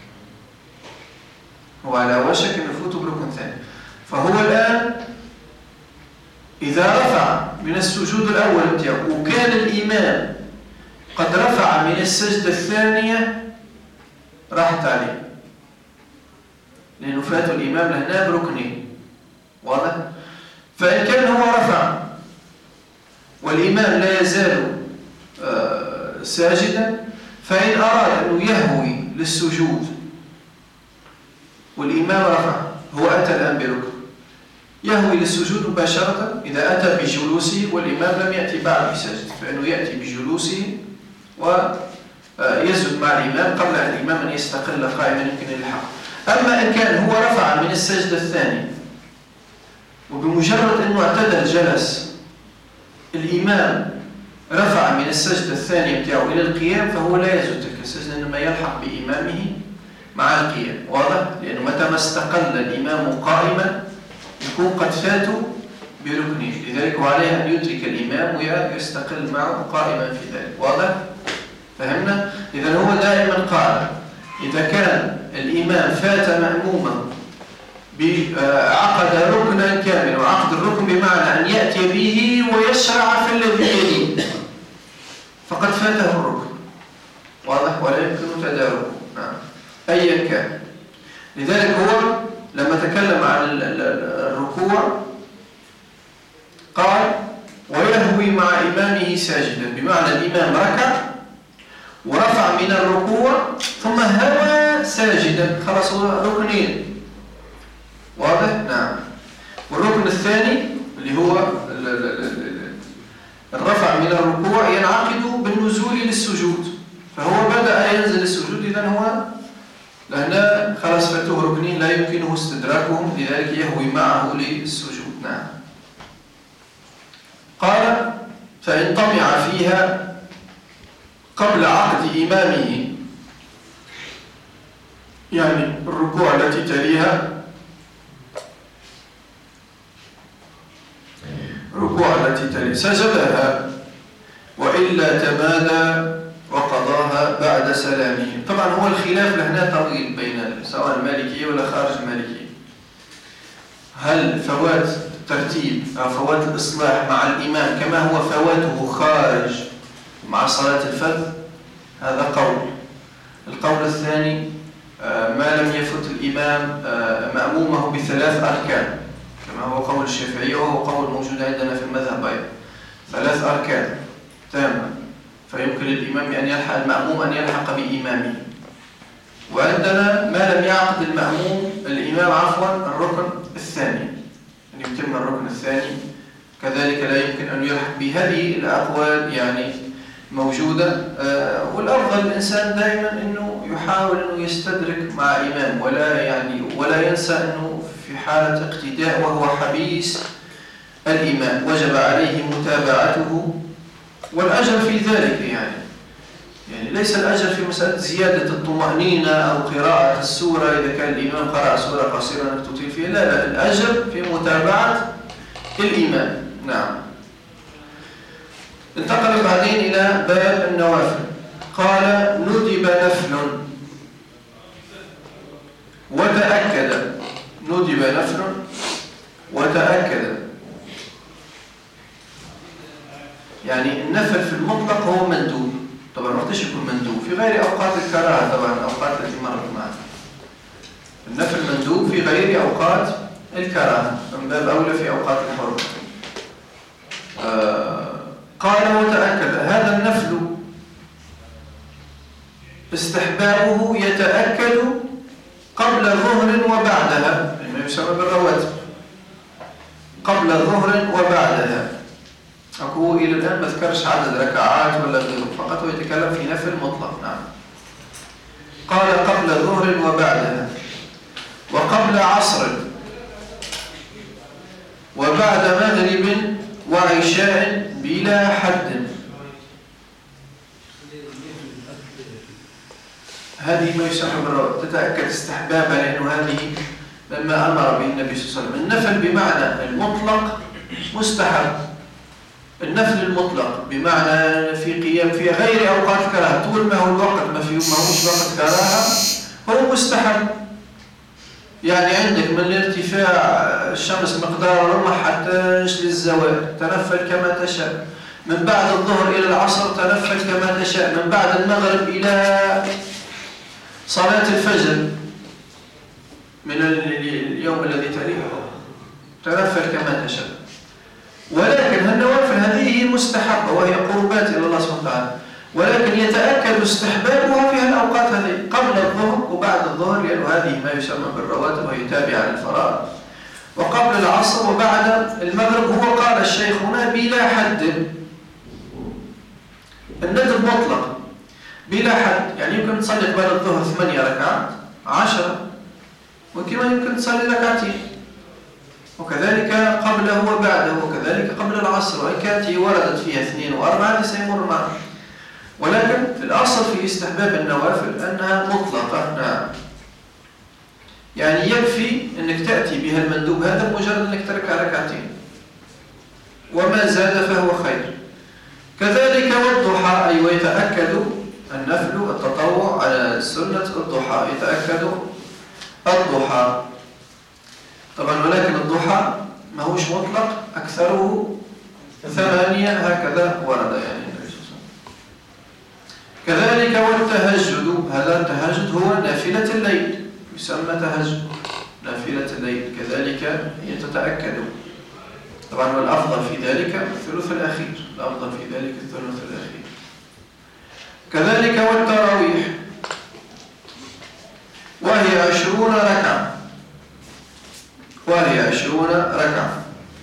Speaker 2: هو على وشك أنه يفوت بركن ثاني. فهو الآن إذا رفع من السجود الأول بتاعه وكان الإمام قد رفع من السجدة الثانية راحت عليه، لأنه فات الإمام لهنا بركنين. واضح؟ فإن كان هو رفع والإمام لا يزال ساجدا، فإن أراد أنه يهوي للسجود والإمام رفع، هو أتى الآن بركن، يهوي للسجود مباشرة إذا أتى بجلوسه والإمام لم يأتي بعد بسجد، فإنه يأتي بجلوسه ويسجد مع الإمام قبل الإمام أن يستقل قائما يمكن الحق. أما إن كان هو رفع من السجدة الثانية وبمجرد أنه اعتدل جلس الإمام رفع من السجدة الثانية بتاعه إلى القيام، فهو لا يزود تلك السجدة إنما يلحق بإمامه مع القيام. واضح؟ لأنه متى ما استقل الإمام قائما يكون قد فاتوا بركنه، لذلك عليه أن يدرك الإمام ويستقل معه قائما في ذلك. واضح؟ فهمنا؟ إذا هو دائما قال إذا كان الإمام فات مأموما عقد ركنا كاملا، وعقد الركن بمعنى أن يأتي به ويشرع في الذي يليه فقد فاته الركن. واضح؟ ولا يمكن تداركه. نعم. أيا كان. لذلك هو لما تكلم عن الركوع قال ويهوي مع إمامه ساجدا، بمعنى الإمام ركع ورفع من الركوع ثم هوى ساجدا، خلاص هو ركنين. واضح؟ نعم. والركن الثاني اللي هو الرفع من الركوع ينعقد بالنزول للسجود، فهو بدأ ينزل السجود، إذن هو لأن خلاص فاته ركنين لا يمكنه استدراكهم، لذلك يهوي معه للسجود. نعم. قال فإن طمع فيها قبل عقد إمامه، يعني الركوع التي تليها، الركوع التي تلي سجدها وإلا تمادى وقضاها بعد سلامه. طبعا هو الخلاف لهنا طويل بين سواء المالكية ولا خارج المالكية. هل فوات الترتيب أو فوات الإصلاح مع الإمام كما هو فواته خارج مع صلاة الفرد؟ هذا قول. القول الثاني ما لم يفت الإمام مأمومه بثلاث أركان كما هو قول الشافعي وهو قول موجود عندنا في المذهب أيضا، 3 أركان تامة، فيمكن للإمام أن يلحق المأموم أن يلحق بإمامه. وعندنا ما لم يعقد الإمام الركن الثاني، أن يتم الركن الثاني كذلك لا يمكن أن يلحق بهذه الأقوال يعني موجودة. والأفضل الإنسان دائما أنه يحاول أنه يستدرك مع إمام ولا ينسى أنه في حالة اقتداء وهو حبيس الإمام وجب عليه متابعته، والأجر في ذلك يعني ليس الأجر في مسألة زيادة الطمأنينة أو قراءة السورة إذا كان الإمام قرأ سورة قصيرة أنك تطيل فيها، لا، الأجر في متابعة الإمام. نعم. انتقل بعدين إلى باب النوافل. قال ندب نفل وتأكد. ندب نفل وتأكد، يعني النفل في المطلق هو مندوب. طبعا وقتش يكون مندوب في غير أوقات الكراهة، طبعا أوقات التي مرت معنا. النفل مندوب في غير أوقات الكراهة، من باب أولى في أوقات الحرمة. قال وتأكد. هذا النفل استحبابه يتأكد قبل ظهر وبعدها، ما يسمى بالرواتب، قبل ظهر وبعدها. أقول إلى الآن ما ذكرش عدد ركعات ولا غيره، فقط هو يتكلم في نفل مطلق. نعم. قال قبل ظهر وبعدها وقبل عصر وبعد مغرب وعشاء بلا حد. هذه ما يسمى بالرواتب، تتأكد استحبابها لأنه هذه مما أمر به النبي صلى الله عليه وسلم. النفل بمعنى المطلق مستحب. النفل المطلق بمعنى في قيام في غير أوقات كراهة، طول ما هو الوقت ما هوش وقت كراهة هو مستحب. يعني عندك من الارتفاع الشمس مقدار رمح حتى للزوال تنفل كما تشاء، من بعد الظهر إلى العصر تنفل كما تشاء، من بعد المغرب إلى صلاة الفجر من اليوم الذي تليه تنفل كما تشاء. ولكن النوافل هذه مستحبة وهي قربات إلى الله سبحانه وتعالى، ولكن يتأكد استحبابها في الأوقات هذه قبل الظهر وبعد الظهر، لأن هذه ما يسمى بالرواتب وهي تابعة للفرائض، وقبل العصر وبعد المغرب. هو قال الشيخ هنا بلا حد. الندب مطلق بلا حد، يعني يمكن تصلي قبل الظهر 8 ركعات 10، وكما يمكن تصلي 2 ركعات، وكذلك قبله وبعده، وكذلك قبل العصر، وإن كانت هي وردت فيها 2 و4 هذا سيمر معنا. ولكن الأصل في استحباب النوافل أنها مطلقة. نعم. يعني يكفي أنك تأتي بها المندوب هذا مجرد أنك تركع 2 ركعات، وما زاد فهو خير. كذلك والضحى، أي ويتأكد النفل التطوع على سنة الضحى، يتأكد الضحى طبعا، ولكن الضحى ما هوش مطلق، أكثره 8 هكذا ورد يعني. كذلك والتهجد. هذا التهجد هو نافلة الليل، يسمى تهجد نافلة الليل، كذلك هي تتأكد طبعا. والأفضل في ذلك الثلث الأخير، الأفضل في ذلك الثلث الأخير. كذلك والتراويح وهي 20 ركعة، وهي 20 ركعة.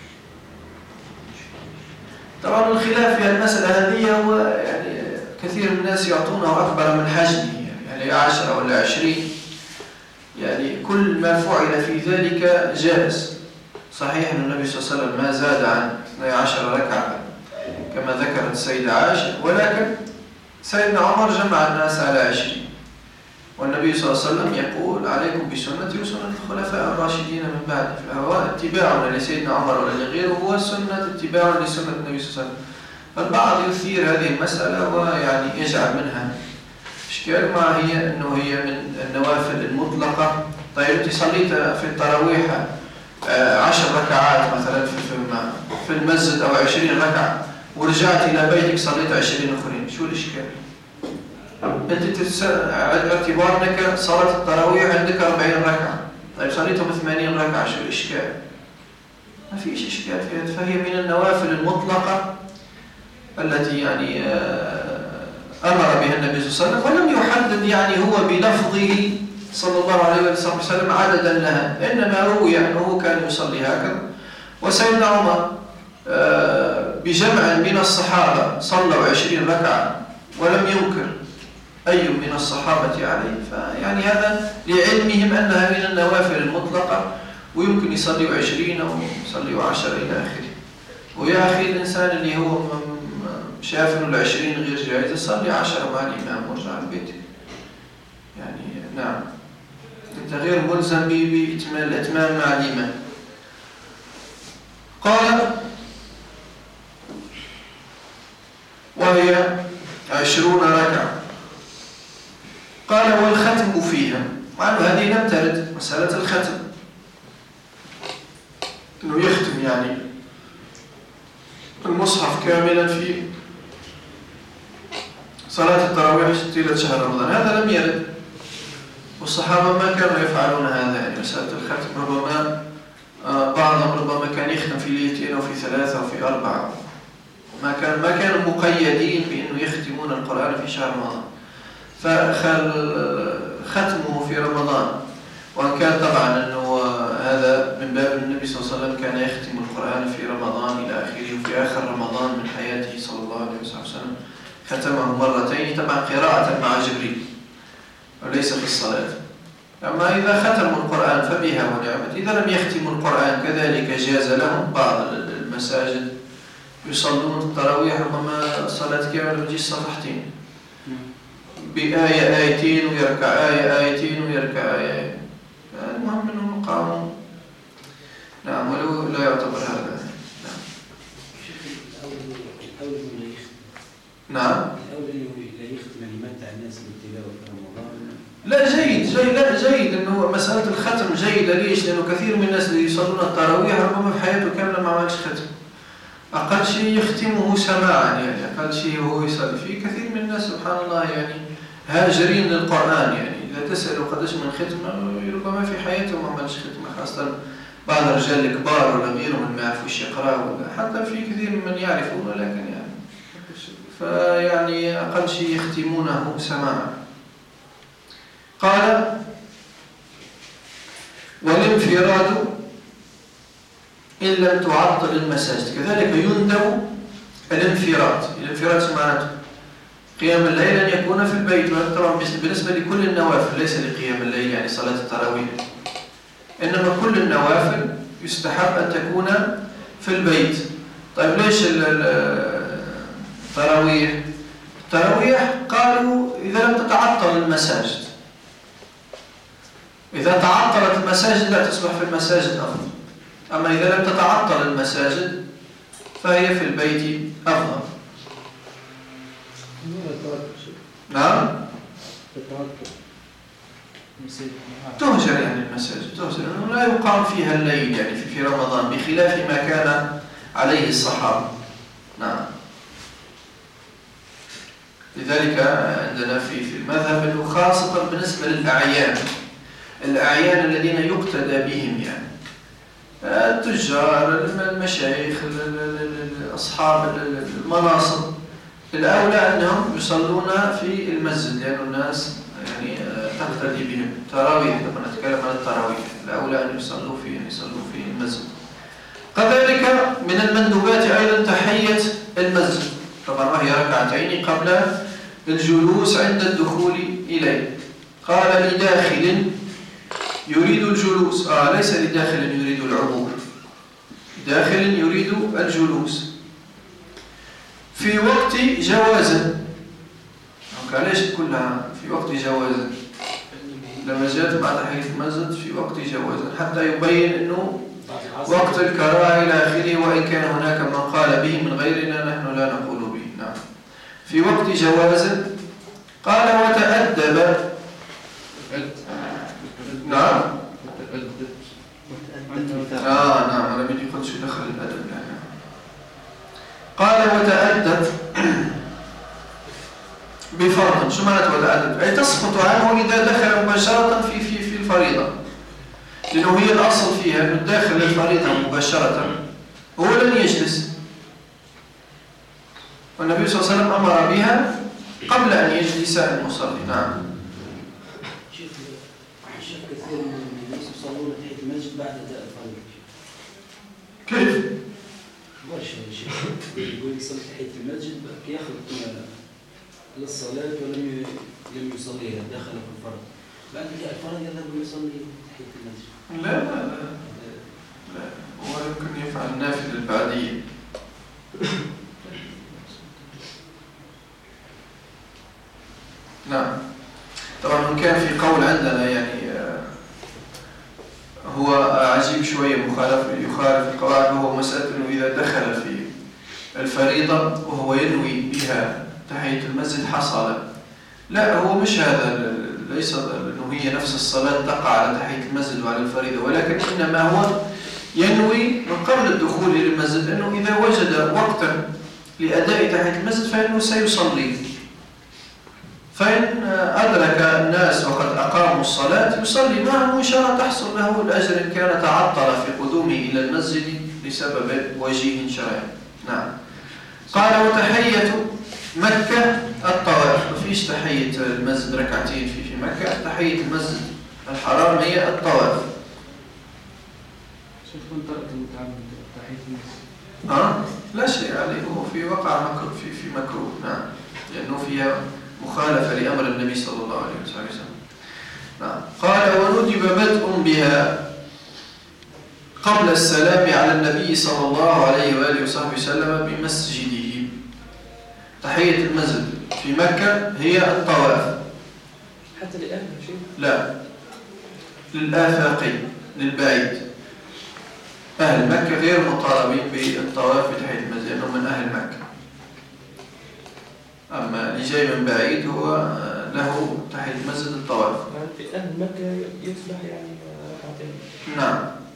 Speaker 2: طبعا الخلاف في المسألة هذه هو يعني كثير من الناس يعطونه أكبر من حجمه، يعني 10 ولا 20، يعني كل ما فعل في ذلك جائز. صحيح أن النبي صلى الله عليه وسلم ما زاد عن 12 ركعة كما ذكرت السيدة عائشة، ولكن سيدنا عمر جمع الناس على 20، والنبي صلى الله عليه وسلم يقول عليكم بسنتي وسنة الخلفاء الراشدين من بعد. فهو اتباعنا لسيدنا عمر ولا لغيره هو سنة اتباع لسنة النبي صلى الله عليه وسلم. فالبعض يثير هذه المسألة ويعني يجعل منها إشكال، ما هي أنه هي من النوافل المطلقة. طيب أنت صليت في التراويح 10 ركعات مثلا في المسجد أو 20 ركعة، ورجعت إلى بيتك صليت 20 أخرين، شو الإشكال؟ أنت اعتبار أنك صلاة التراويح عندك 40 ركعة، طيب صليتهم 80 ركعة، شو الإشكال؟ ما فيش إشكال فيها. فهي من النوافل المطلقة التي يعني أمر بها النبي صلى الله عليه وسلم، ولم يحدد يعني هو بلفظه صلى الله عليه وسلم عددا لها، إنما روي أنه كان يصلي هكذا. وسيدنا عمر بجمع من الصحابة صلوا 20 ركعة ولم ينكر أي من الصحابة عليه، فيعني هذا لعلمهم أنها من النوافل المطلقة، ويمكن يصليوا 20 أو يصليوا 10 إلى آخره. ويا أخي الإنسان اللي هو شاف إنه 20 غير جائز يصلي 10 مع الإمام وارجع البيت. يعني نعم، أنت غير ملزم بالإتمام مع الإمام. قال وهي 20 ركعة. قال والختم فيها، مع أنه هذه لم ترد مسألة الختم، أنه يختم يعني المصحف كاملا في صلاة التراويح طيلة شهر رمضان، هذا لم يرد، والصحابة ما كانوا يفعلون هذا. يعني مسألة الختم ربما بعضهم ربما كان يختم في ليلتين أو في 3 أو في 4، ما كانوا مقيدين بأنه يختمون القرآن في شهر رمضان، فختمه في رمضان. وأن كان طبعا أنه هذا من باب النبي صلى الله عليه وسلم كان يختم القرآن في رمضان إلى آخره، وفي آخر رمضان من حياته صلى الله عليه وسلم ختمه مرتين، طبعا قراءة مع جبريل وليس في الصلاة. أما إذا ختموا القرآن فبها ونعمت. إذا لم يختموا القرآن كذلك جاز لهم. بعض المساجد يصلون التراويح ربما صلاة كاملة بيجي صفحتين بآية آيتين ويركع آية آيتين ويركع آية، المهم أنهم قاموا. نعم، ولو لا يعتبر هذا. نعم،
Speaker 6: الأول أنه لا يختم يمتع الناس بالتلاوة في رمضان.
Speaker 2: لا جيد أنه مسألة الختم جيدة. ليش؟ لأنه كثير من الناس اللي يصلون التراويح ربما في حياته كاملة ما عملش ختم، أقل شيء يختمه سماعا، يعني أقل شيء هو يصلي فيه. كثير من الناس سبحان الله يعني هاجرين للقرآن، يعني إذا تسألوا قدش من ختمة ربما في حياته ما عملش ختمة، خاصة بعض الرجال الكبار ولا غيرهم ما يعرفوش يقرأوا، ولا حتى في كثير من يعرفون ولكن يعني فيعني أقل شيء يختمونه سماعا. قال والانفراد إن لم تعطل المساجد، كذلك يندب الانفراد. الانفراد سمعته قيام الليل أن يكون في البيت، وهذا طبعا بالنسبة لكل النوافل، ليس لقيام الليل يعني صلاة التراويح، إنما كل النوافل يستحب أن تكون في البيت. طيب ليش التراويح قالوا إذا لم تتعطل المساجد، إذا تعطلت المساجد لا تصبح في المساجد أفضل، أما إذا لم تتعطل المساجد فهي في البيت أفضل. نعم، تهجر يعني المساجد، تهجر لأنه لا يقام فيها الليل يعني في رمضان، بخلاف ما كان عليه الصحابة. نعم، لذلك عندنا في المذهب أنه خاصة بالنسبة الأعيان الذين يقتدى بهم، يعني التجار، المشايخ، أصحاب المناصب، الأولى أنهم يصلون في المسجد، لأن الناس يعني تقتدي بهم. تراويح، لما نتكلم عن التراويح الأولى أن يصلوا في المسجد. كذلك من المندوبات أيضا تحية المسجد، طبعا وهي ركعتين قبل الجلوس عند الدخول إليه. قال لداخل يريد الجلوس، ليس لداخل يريد العبور، داخل يريد الجلوس في وقت جواز. ليش كلها في وقت جواز؟ لما جاءت مع تحية المسجد في وقت جواز حتى يبين أنه وقت الكراهة إلى آخره، وإن كان هناك من قال به من غيرنا نحن لا نقول في وقت جواز. قال وتأدب. نعم. نعم، أنا بدي أقول شو دخل الأدب يعني. قال وتأدب بفرض. شو معنى وتأدب؟ أي تسقط عنه إذا دخل مباشرة في الفريضة، لأنه هي الأصل فيها أنه داخل الفريضة مباشرة هو لن يجلس، والنبي صلى الله عليه وسلم أمر بها قبل أن يجلس المصلي. نعم.
Speaker 6: شيخ كثير من الناس يصلون تحية المسجد بعد أداء الفريضة.
Speaker 2: كيف؟
Speaker 6: ورشة يا شيخ يقول يصلي تحية المسجد ياخذ للصلاة ولم يصليها، دخل في الفرض، بعد أداء الفرض يذهب ويصلي تحية المسجد.
Speaker 2: لا، هو يمكن يفعل النافلة البعدية. نعم. طبعا كان في قول عندنا يعني هو عجيب شوية، يخالف القواعد، وهو مسألة أنه إذا دخل في الفريضة وهو ينوي بها تحية المسجد حصل. لا، هو مش هذا، ليس أنه هي نفس الصلاة تقع على تحية المسجد وعلى الفريضة، ولكن إنما هو ينوي من قبل الدخول إلى المسجد أنه إذا وجد وقتا لأداء تحية المسجد فإنه سيصلي، فإن أدرك الناس وقد أقاموا الصلاة يصلي معهم إن شاء الله تحصل له الأجر إن كان تعطل في قدومه إلى المسجد بسبب وجيه شرعي. نعم. قال وتحية مكة الطواف. مفيش تحية المسجد ركعتين في مكة، تحية المسجد الحرام هي الطواف.
Speaker 7: شيخ من ترك المتعمد تحية المسجد؟
Speaker 2: لا شيء عليه، هو في وقع في مكروه. نعم، لأنه فيها مخالفة لأمر النبي صلى الله عليه وسلم. نعم. قال وندب بدء بها قبل السلام على النبي صلى الله عليه وآله وصحبه وسلم بمسجده. تحية المسجد في مكة هي الطواف.
Speaker 5: حتى الآن شيء؟
Speaker 2: لا، للآفاقي للبعيد. أهل مكة غير مطالبين بالطواف بتحية المسجد لأنهم من أهل مكة. أما اللي جاي من بعيد هو له تحية المسجد الطواف.
Speaker 5: يعني في أهل مكة يصبح يعني ركعتين.
Speaker 2: نعم.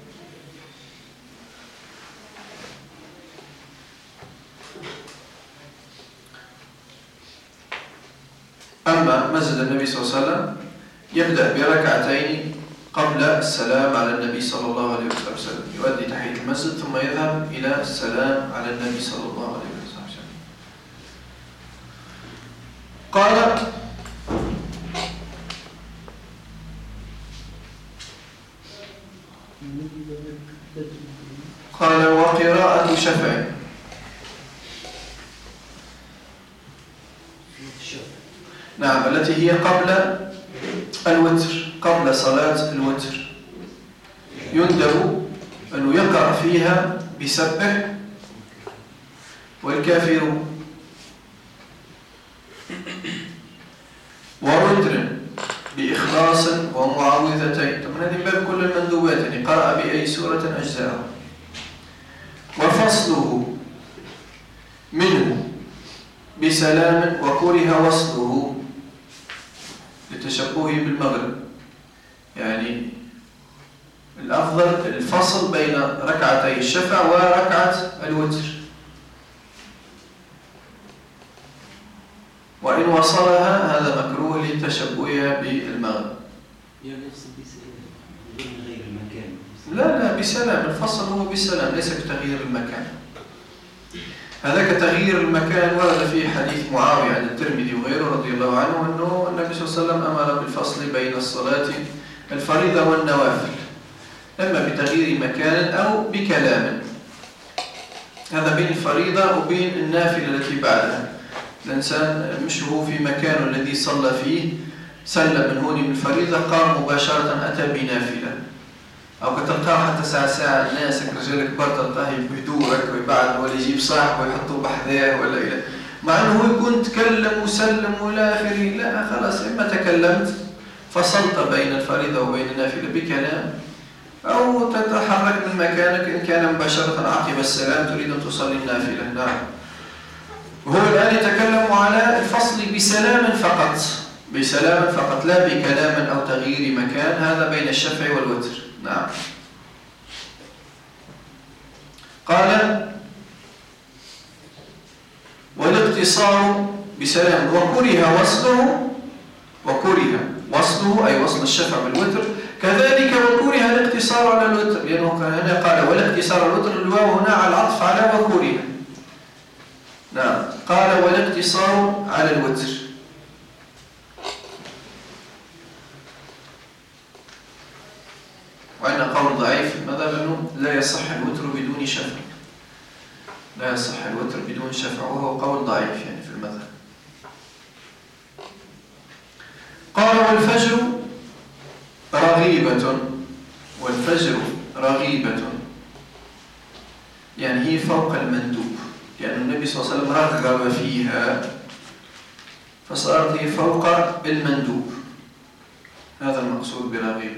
Speaker 2: أما مسجد النبي صلى الله عليه وسلم يبدأ بركعتين قبل السلام على النبي صلى الله عليه وسلم، يؤدي تحية المسجد ثم يذهب إلى السلام على النبي صلى الله عليه وسلم. قال وقراءة شفع. نعم، التي هي قبل الوتر، قبل صلاة الوتر، يندب أنه يقرأ فيها بسبح والكافرون ووتر بإخلاص ومعوذتين. طبعا هذه باب كل المندوبات، يعني قرأ بأي سورة أجزاءه. وفصله منه بسلام وكره وصله لتشبهه بالمغرب، يعني الأفضل الفصل بين ركعتي الشفع وركعة الوتر، وإن وصلها هذا مكروه لتشبهها بالمغرب.
Speaker 6: يعني نفس من غير المكان.
Speaker 2: لا بسلام، الفصل هو بسلام ليس بتغيير المكان. هذاك تغيير المكان ورد في حديث معاوية عن الترمذي وغيره رضي الله عنه أنه النبي صلى الله عليه وسلم أمر بالفصل بين الصلاة الفريضة والنوافل، إما بتغيير مكان أو بكلام. هذا بين الفريضة وبين النافلة التي بعدها. الإنسان مش هو في مكانه الذي صلى فيه سلم من هون من الفريضة قام مباشرة أتى بنافلة، أو كتلقاه حتى ساعة الناس رجال كبار تلقاه بهدوء ويبعد ولا يجيب صاحبه ويحطوه بحذاه ولا إلى، مع أنه هو يكون تكلم وسلم ولا آخره. لا خلاص، إما تكلمت فصلت بين الفريضة وبين النافلة بكلام، أو تتحرك من مكانك إن كان مباشرة عقب السلام تريد أن تصلي النافلة. نعم. وهو الآن يتكلم على الفصل بسلام فقط، بسلام فقط، لا بكلام أو تغيير مكان، هذا بين الشفع والوتر. نعم. قال والاقتصار بسلام وكره وصله أي وصل الشفع بالوتر، كذلك وكره الاقتصار على الوتر، لأنه هنا قال والاقتصار على الوتر، الواو هنا على العطف على وكره. نعم. قال والاقتصار على الوتر. وأن قول ضعيف في المذهب أنه لا يصح الوتر بدون شفع، لا يصح الوتر بدون شفع، وهو قول ضعيف يعني في المذهب. قال والفجر رغيبة، والفجر رغيبة يعني هي فوق المندوب، لأن النبي صلى الله عليه وسلم رغب فيها فصارت هي فوق المندوب، هذا المقصود برغيبة.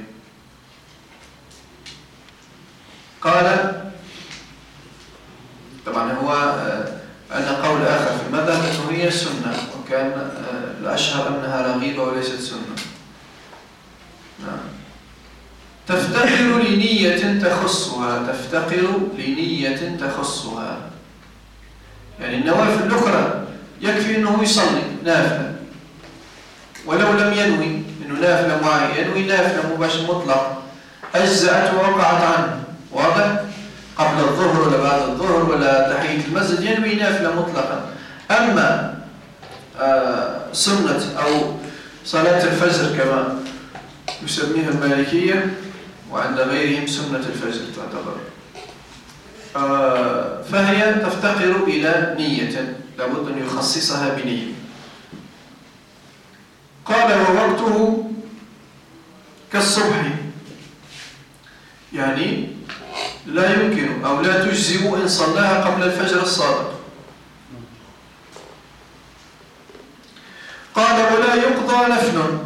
Speaker 2: قال طبعا هو أن قول آخر في المذهب أنه هي سنة، وكان الأشهر أنها رغيبة وليست سنة. نعم. تفتقر لنية تخصها، تفتقر لنية تخصها، يعني النوافل الأخرى يكفي أنه يصلي نافلة ولو لم ينوي أنه نافلة معينة، ينوي نافلة مباشرة مطلق أجزأت ووقعت عنه، واضح؟ قبل الظهر ولا بعد الظهر ولا تحية المسجد ينوي نافلة مطلقا. أما سنة أو صلاة الفجر كما يسميها المالكية وعند غيرهم سنة الفجر تعتبر، فهي تفتقر إلى نية، لابد أن يخصصها بنية. قال ووقته كالصبح، يعني لا يمكن أو لا تجزئ إن صلاها قبل الفجر الصادق. قال ولا يقضى نفل،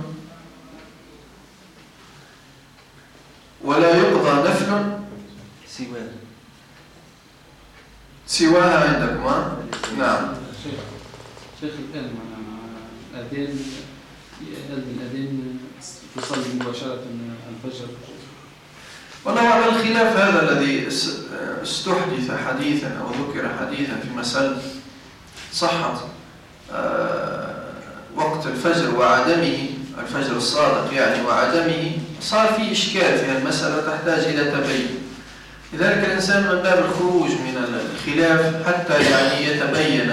Speaker 2: ولا يقضى نفل سواها عندكم. نعم.
Speaker 7: شيخ الآن الأذان تصلي مباشرة الفجر.
Speaker 2: والله على الخلاف هذا الذي استحدث حديثا أو ذكر حديثا في مسألة صحة وقت الفجر وعدمه، الفجر الصادق يعني وعدمه، صار في إشكال في المسألة تحتاج إلى تبين. لذلك الإنسان من باب الخروج من الخلاف حتى يعني يتبين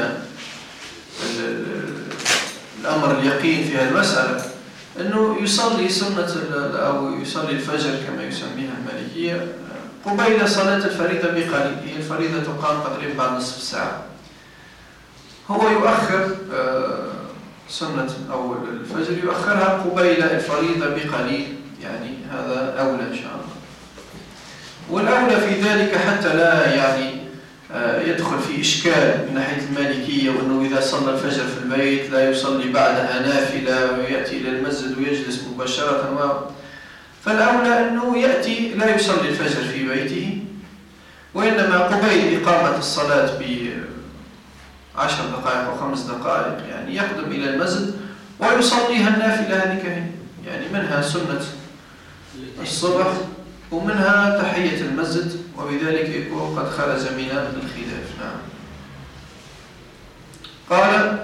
Speaker 2: الأمر اليقين في المسألة، أنه يصلي سنة أو يصلي الفجر كما يسميها المالكية قبيل صلاة الفريضة بقليل، هي الفريضة تقام تقريبا بعد نصف ساعة، هو يؤخر سنة أو الفجر يؤخرها قبيل الفريضة بقليل، يعني هذا أولى إن شاء الله. والأولى في ذلك حتى لا يعني يدخل في إشكال من ناحية المالكية، وأنه إذا صلى الفجر في البيت لا يصلي بعدها نافلة ويأتي إلى المسجد ويجلس مباشرة، فالأولى أنه يأتي لا يصلي الفجر في بيته، وإنما قبيل إقامة الصلاة ب10 دقائق أو 5 دقائق يعني يقدم إلى المسجد ويصليها النافلة هذه، يعني منها سنة الصبح ومنها تحية المسجد، وبذلك يكون قد خرج من الخلاف. نعم. قال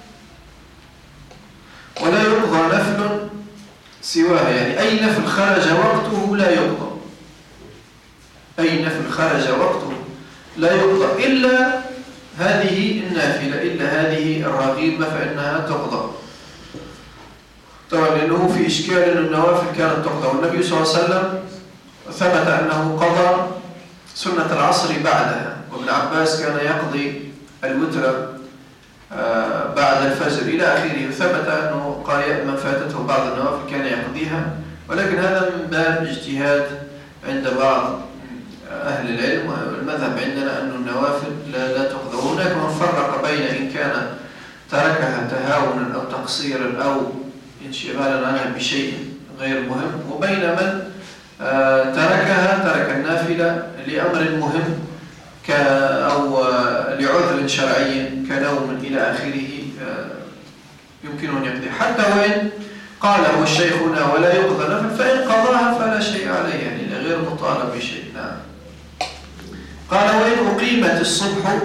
Speaker 2: ولا يقضى نفل سواها، يعني أي نفل خرج وقته لا يقضى، أي نفل خرج وقته لا يقضى إلا هذه النافلة، إلا هذه الرغيبة فإنها تقضى. طبعا لأنه في إشكال أن النوافل كانت تقضى، والنبي صلى الله عليه وسلم ثبت أنه قضى سنة العصر بعدها، وابن عباس كان يقضي الوتر بعد الفجر إلى آخره، ثبت أنه قال من فاتته بعض النوافل كان يقضيها، ولكن هذا من باب اجتهاد عند بعض أهل العلم، والمذهب عندنا أن النوافل لا تقضى. وهناك من فرق بين إن كان تركها تهاونا أو تقصيرا أو انشغالا عنها بشيء غير مهم، وبين من ترك النافلة لأمر مهم أو لعذر شرعي كنوم إلى آخره يمكن أن يقضي، حتى وإن قاله الشيخنا ولا يقضى نفل، فإن قضاها فلا شيء عليه، يعني غير مطالب بشيء. نعم. قال وإن أقيمت الصبح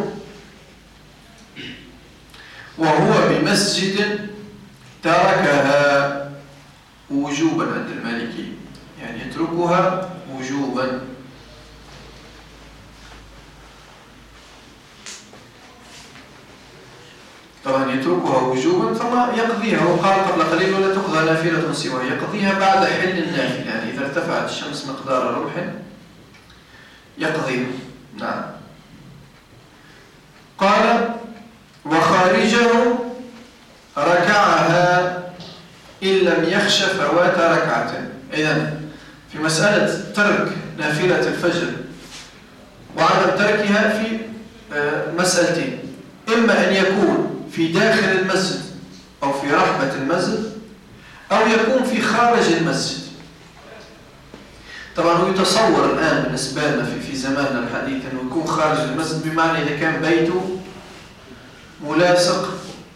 Speaker 2: وهو بمسجد تركها وجوبا عند المالكي، يعني يتركها وجوبا. طبعا يتركها وجوبا ثم يقضيها، وقال قبل قليل ولا تقضى نافلة سواه، يقضيها بعد حل النافل، يعني إذا ارتفعت الشمس مقدار رمح يقضيها. نعم. قال وخارجه ركعها إن لم يخش فوات ركعة. إذن في مسألة ترك نافلة الفجر وعدم تركها في مسألتين، إما أن يكون في داخل المسجد أو في رحبة المسجد، أو يكون في خارج المسجد. طبعا يتصور الآن بالنسبة لنا في زماننا الحديث أنه يكون خارج المسجد، بمعنى إذا كان بيته ملاصق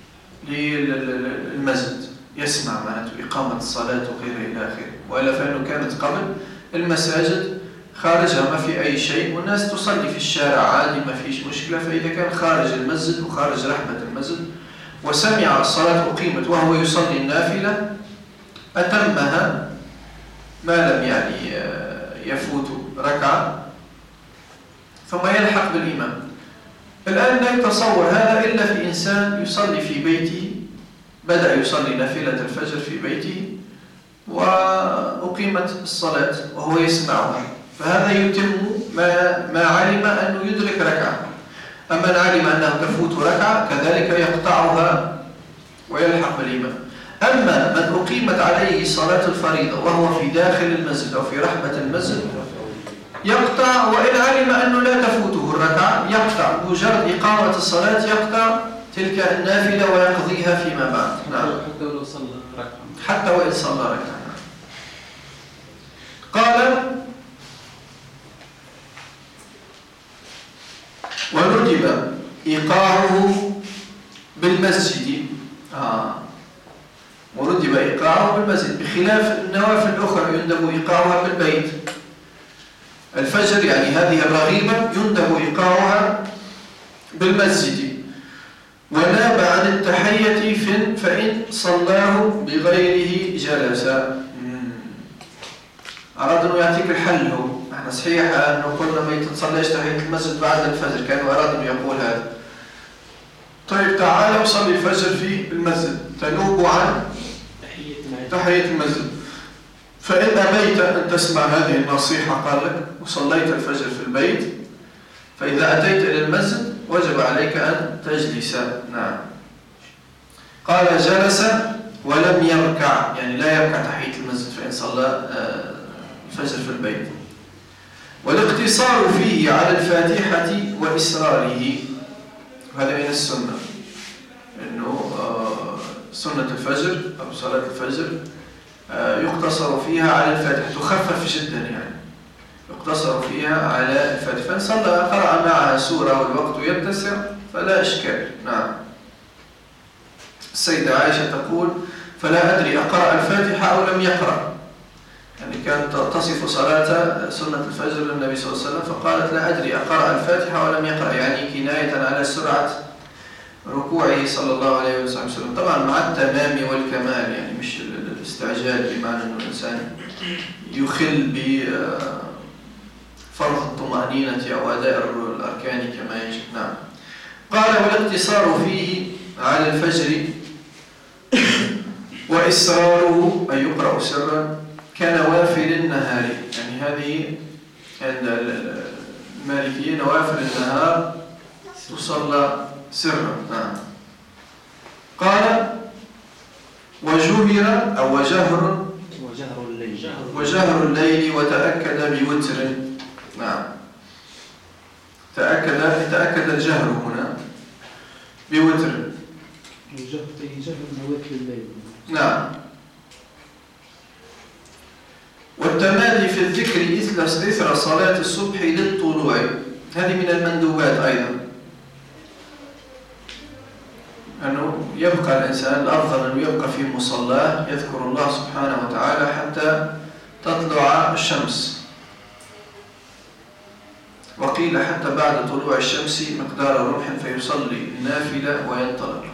Speaker 2: للمسجد يسمع معناته إقامة الصلاة وغيره إلى آخره، وإلا فإنه كانت قبل المساجد خارجها ما في أي شيء والناس تصلي في الشارع عادي ما فيش مشكلة. فإذا كان خارج المسجد وخارج رحمة المسجد وسمع الصلاة أقيمت وهو يصلي النافلة أتمها ما لم يعني يفوت ركعة ثم يلحق بالإمام. الآن لا يتصور هذا إلا في إنسان يصلي في بيته، بدأ يصلي نافلة الفجر في بيته وأقيمت الصلاة وهو يسمعها، فهذا يتم ما علم أنه يدرك ركعة. أما من علم أنه تفوت ركعة كذلك يقطعها ويلحق بالإمام. أما من أقيمت عليه صلاة الفريضة وهو في داخل المسجد أو في رحبة المسجد يقطع، وإن علم أنه لا تفوته الركعة يقطع، بمجرد إقامة الصلاة يقطع تلك النافلة ويقضيها فيما بعد. نعم.
Speaker 6: حتى ولو صلى ركعة،
Speaker 2: حتى وإن صلى ركعة. قال وندب إيقاعه بالمسجد. وندب إيقاعه بالمسجد بخلاف النوافل الأخرى يندب إيقاعها بالبيت. الفجر يعني هذه الرغيبة يندب إيقاعها بالمسجد. وناب عن التحية فإن صلاه بغيره جلس. أراد أنه يعطيك الحل. هو احنا صحيح أنه قلنا ما يتصليش تحية المسجد بعد الفجر، كان أراد أنه يقول هذا. طيب تعال وصلي الفجر في المسجد، تنوب عن تحية المسجد. فإن أبيت أن تسمع هذه النصيحة قال لك وصليت الفجر في البيت، فإذا أتيت إلى المسجد وجب عليك أن تجلس. نعم. قال جلس ولم يركع، يعني لا يركع تحية المسجد فإن صلى الفجر في البيت. والاقتصار فيه على الفاتحة وإسراره، هذا من السنة، إنه سنة الفجر أو صلاة الفجر يقتصر فيها على الفاتحة، تخفف جدا يعني يقتصر فيها على الفاتحة. فإن صلى قرأ معها سورة والوقت يتسع فلا إشكال. نعم. السيدة عائشة تقول فلا أدري أقرأ الفاتحة أو لم يقرأ، يعني كانت تصف صلاة سنة الفجر للنبي صلى الله عليه وسلم فقالت لا أدري أقرأ الفاتحة ولم يقرأ، يعني كناية على سرعة ركوعه صلى الله عليه وسلم، طبعا مع التمام والكمال، يعني مش الاستعجال بمعنى أن الإنسان يخل بفرض الطمأنينة أو أداء الأركان كما يجب. نعم. قال والاقتصار فيه على الفجر وإسراره أي يقرأ سرا كنوافل النهار، يعني هذه عند المالكية نوافل النهار تصلى سرا. نعم. قال وجهر أو وجهر الليل وتأكد بوتر. نعم. تأكد الجهر هنا بوتر.
Speaker 7: جهر نوافل الليل.
Speaker 2: نعم. والتمادي في الذكر إثر صلاة الصبح للطلوع، هذه من المندوبات أيضا، أنه يبقى الإنسان الأفضل أنه يبقى في مصلاه يذكر الله سبحانه وتعالى حتى تطلع الشمس، وقيل حتى بعد طلوع الشمس مقدار رمح فيصلي النافلة وينطلق.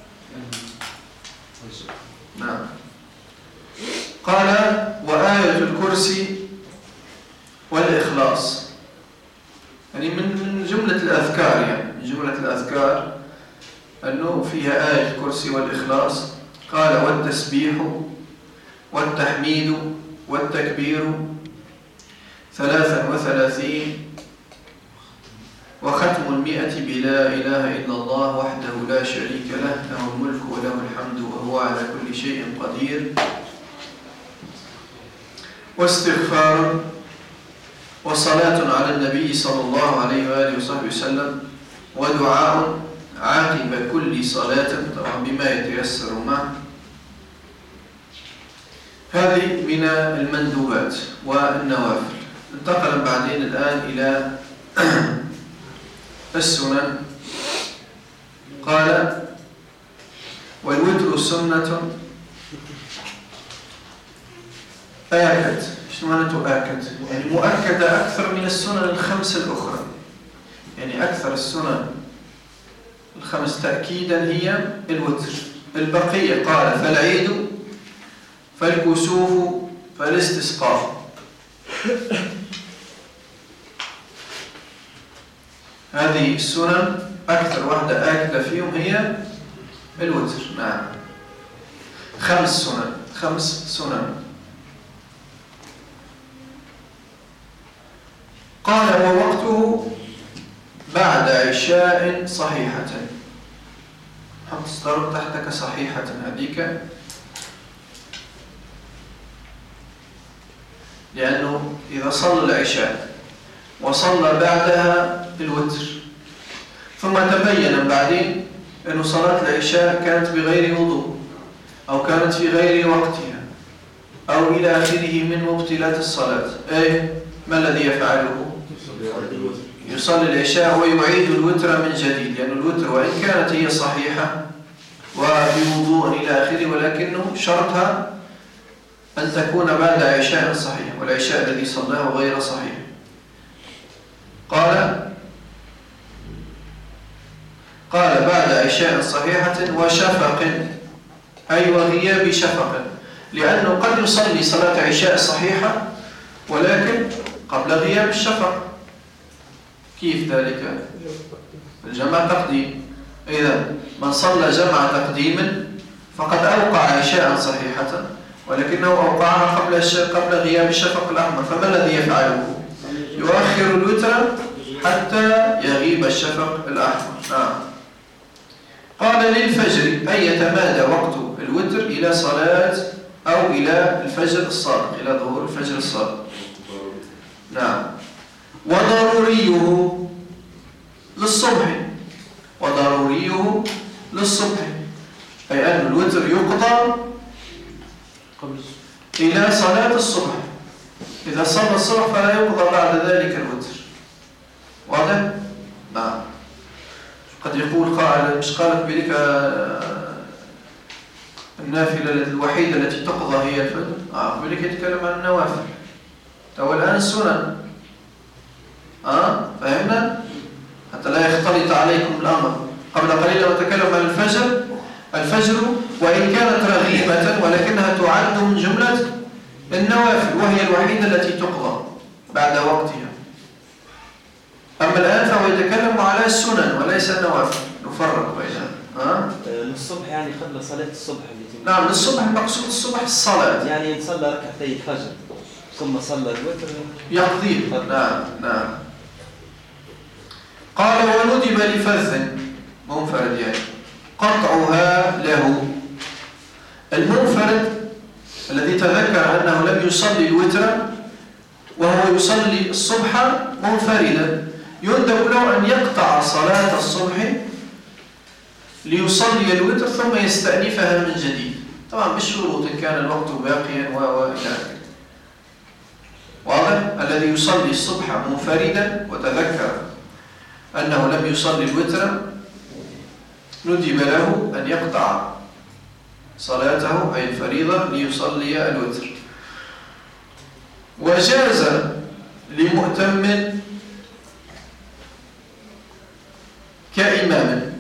Speaker 2: نعم. قال وآية الكرسي والإخلاص، يعني من جملة الأذكار، يعني من جملة الأذكار أنه فيها آية الكرسي والإخلاص. قال والتسبيح والتحميد والتكبير 33 وختم 100 بلا إله إلا الله وحده لا شريك له له الملك وله الحمد وهو على كل شيء قدير، واستغفار وصلاة على النبي صلى الله عليه وآله وصحبه وسلم، ودعاء عاقب كل صلاة طبعا بما يتيسر معه. هذه من المندوبات والنوافل. انتقل بعدين الآن إلى السنن. قال والوتر سنة آكد. شنو معناته آكد؟ يعني مؤكدة أكثر من السنن الخمس الأخرى، يعني أكثر السنن الخمس تأكيدا هي الوتر. البقية قال فالعيد فالكسوف فالاستسقاء. هذه السنن أكثر واحدة آكدة فيهم هي الوتر. نعم، 5 سنن. قال ووقته بعد عشاء صحيحة. حط استرب تحتك صحيحة هذيك، لأنه إذا صلى العشاء وصلى بعدها الوتر ثم تبين بعدين أن صلاة العشاء كانت بغير وضوء أو كانت في غير وقتها أو إلى آخره من مبطلات الصلاة، ما الذي يفعله؟ يصلي العشاء ويعيد الوتر من جديد، لأن الوتر وإن كانت هي صحيحة وبوضوء إلى آخره ولكنه شرطها أن تكون بعد عشاء صحيح، والعشاء الذي صلاه غير صحيح. قال بعد عشاء صحيحة وشفق، أي وغياب شفق، لأنه قد يصلي صلاة عشاء صحيحة ولكن قبل غياب الشفق. كيف ذلك؟ الجمع تقديم. إذا من صلى جمع تقديم فقد أوقع عشاء صحيحة ولكنه أوقعها قبل غياب الشفق الأحمر، فما الذي يفعله؟ يؤخر الوتر حتى يغيب الشفق الأحمر. نعم. قال للفجر، أي يتمادى وقت الوتر إلى صلاة أو إلى الفجر الصادق، إلى ظهور الفجر الصادق. نعم. وضروريه للصبح، أي أن الوتر يقضى إلى صلاة الصبح. إذا صلى الصبح فلا يقضى بعد ذلك الوتر. واضح؟ نعم. قد يقول قائل مش قالت بلك النافلة الوحيدة التي تقضى هي الفجر؟ بلك يتكلم عن النوافل. والآن السنن. فهمنا؟ حتى لا يختلط عليكم الأمر. قبل قليل نتكلم عن الفجر وإن كانت رغيبة ولكنها تعد من جملة النوافل، وهي الوحيدة التي تقضى بعد وقتها. أما الآن فهو يتكلم على السنن وليس النوافل، نفرق بينها.
Speaker 4: للصبح يعني قبل صلاة الصبح.
Speaker 2: نعم، للصبح مقصود الصبح الصلاة،
Speaker 4: يعني صلى ركعتي الفجر ثم صلى الوتر
Speaker 2: يقضي. نعم. قال وندب لفذ منفرد، يعني قطعها له. المنفرد الذي تذكر أنه لم يصلي الوتر وهو يصلي الصبح منفردا، يندب له أن يقطع صلاة الصبح ليصلي الوتر ثم يستأنفها من جديد، طبعا بالشروط إن كان الوقت باقيا وإلى آخره. واضح؟ الذي يصلي الصبح منفردا وتذكر أنه لم يصلي الوتر ندب له أن يقطع صلاته أي الفريضة ليصلي الوتر. وجاز لمؤتم كإمام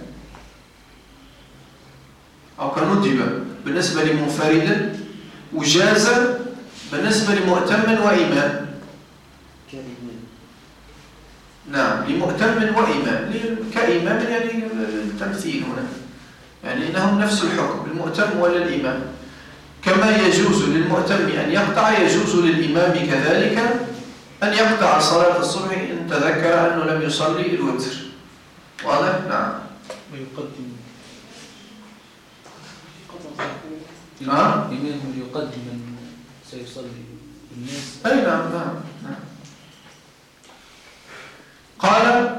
Speaker 2: أو كندب بالنسبة لمنفرد، وجاز بالنسبة لمؤتم وإمام. نعم، لمؤتم وإمام. كإمام يعني التمثيل هنا، يعني إنهم نفس الحكم، المؤتم ولا الإمام. كما يجوز للمؤتم أن يقطع، يجوز للإمام كذلك أن يقطع صلاة الصبح إن تذكر أنه لم يصلي الوتر. واضح؟ نعم.
Speaker 6: ويقدم
Speaker 2: إمام
Speaker 6: يقدم من سيصلي الناس.
Speaker 2: أي نعم. قال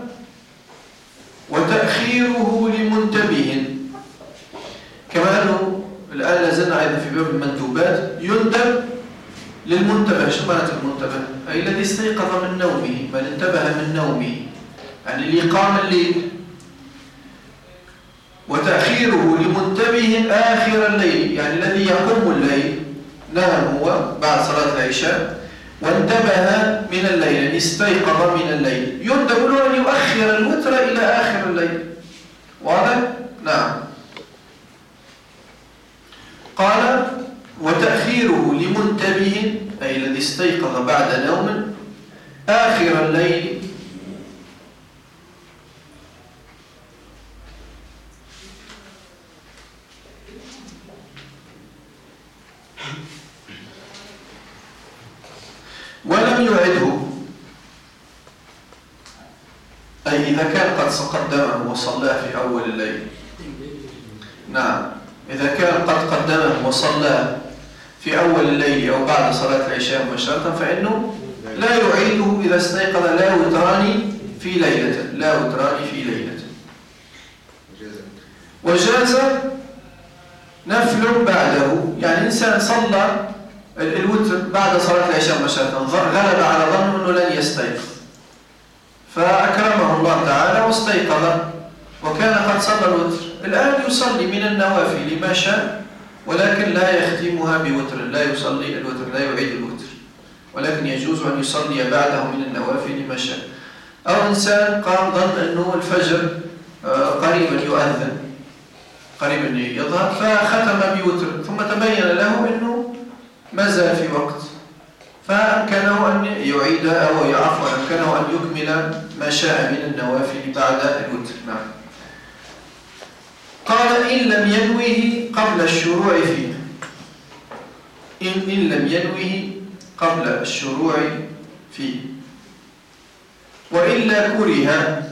Speaker 2: وتأخيره لمنتبه، كما أنه الآن لازلنا أيضا في باب المندوبات. يندب للمنتبه. شو معنى المنتبه؟ أي الذي استيقظ من نومه، من انتبه من نومه، يعني اللي قام الليل. وتأخيره لمنتبه آخر الليل، يعني الذي يقوم الليل، نام هو بعد صلاة العشاء وانتبه من الليل، يعني استيقظ من الليل، يندب له أن يؤخر الوتر إلى آخر الليل. واضح؟ نعم. قال وتأخيره لمنتبه أي الذي استيقظ بعد نوم آخر الليل ولم يعده، أي إذا كان قد قدمه وصلاه في أول الليل. نعم، إذا كان قد قدمه وصلاه في أول الليل أو بعد صلاة العشاء مباشرة فإنه لا يعيده إذا استيقظ لا وتران في ليلة، لا وتران في ليلة. وجاز نفل بعده، يعني إنسان صلى الوتر بعد صلاة العشاء مباشرة، غلب على ظنه أنه لن يستيقظ، فأكرمه الله تعالى واستيقظ وكان قد صلى الوتر. الآن يصلي من النوافل ما شاء، ولكن لا يختمها بوتر، لا يصلي الوتر، لا يعيد الوتر، ولكن يجوز أن يصلي بعده من النوافل ما شاء. أو إنسان قام ظن أنه الفجر قريبا يؤذن، قريبا يظهر، فختم بوتر، ثم تبين له أنه ما زال في وقت، فأمكنه أن يعيد أو عفوا أمكنه أن يكمل ما شاء من النوافل بعد الوتر. نعم. قال إن لم ينوه قبل الشروع فيه، إن لم ينوه قبل الشروع فيه، وإلا كره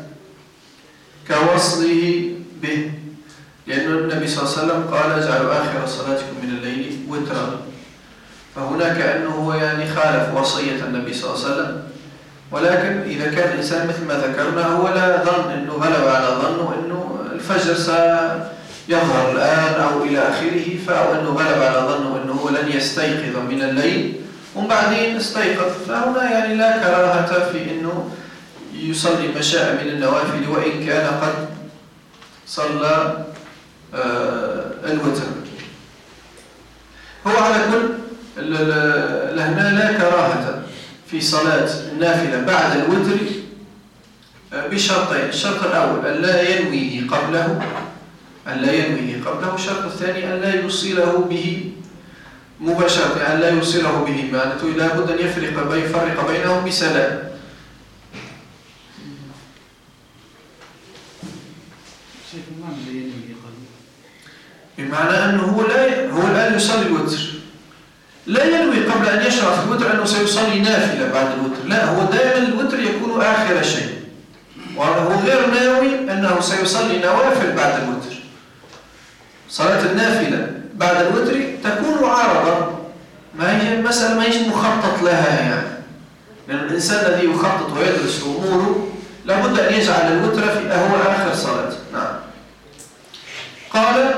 Speaker 2: كوصله به، لأن النبي صلى الله عليه وسلم قال اجعلوا آخر صلاتكم من الليل وترا، فهنا كأنه هو يعني خالف وصية النبي صلى الله عليه وسلم. ولكن إذا كان الإنسان مثل ما ذكرنا هو لا ظن أنه غلب على ظنه أنه الفجر سيظهر الآن أو إلى آخره، فأو أنه غلب على ظنه أنه هو لن يستيقظ من الليل وبعدين استيقظ، فهنا يعني لا كراهة في أنه يصلي ما شاء من النوافل وإن كان قد صلى الوتر. هو على كل لهنا لا كراهة في صلاة النافلة بعد الوتر بشرطين. الشرط الأول أن لا ينويه قبله، الشرط الثاني أن لا يوصله به مباشرة، أن لا يوصله به، معناته لا بد أن يفرق بينهم بسلام. بمعنى أنه هو الآن يصلي الوتر، لا ينوي قبل أن يشرع في الوتر أنه سيصلي نافلة بعد الوتر، لا، هو دائما الوتر يكون آخر شيء، وهو غير ناوي أنه سيصلي نوافل بعد الوتر. صلاة النافلة بعد الوتر تكون عارضة، ما هي مسألة ما هيش مخطط لها يعني، لأن الإنسان الذي يخطط ويدرس أموره لابد أن يجعل الوتر هو آخر صلاة. نعم. قال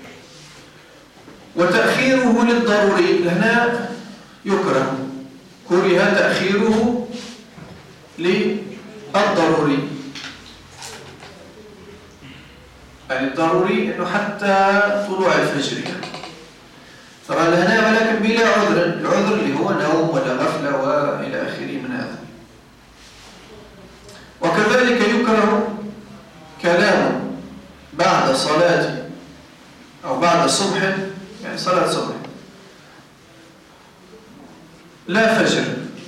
Speaker 2: وتأخيره للضروري، هنا يكره، كره تأخيره للضروري. يعني الضروري أنه حتى طلوع الفجر يعني. طبعا هنا ولكن بلا عذر، العذر اللي هو نوم ولا غفلة وإلى آخره من هذا. وكذلك يكره كلام بعد صلاة أو بعد الصبح، يعني صلاة صبح لا فجر،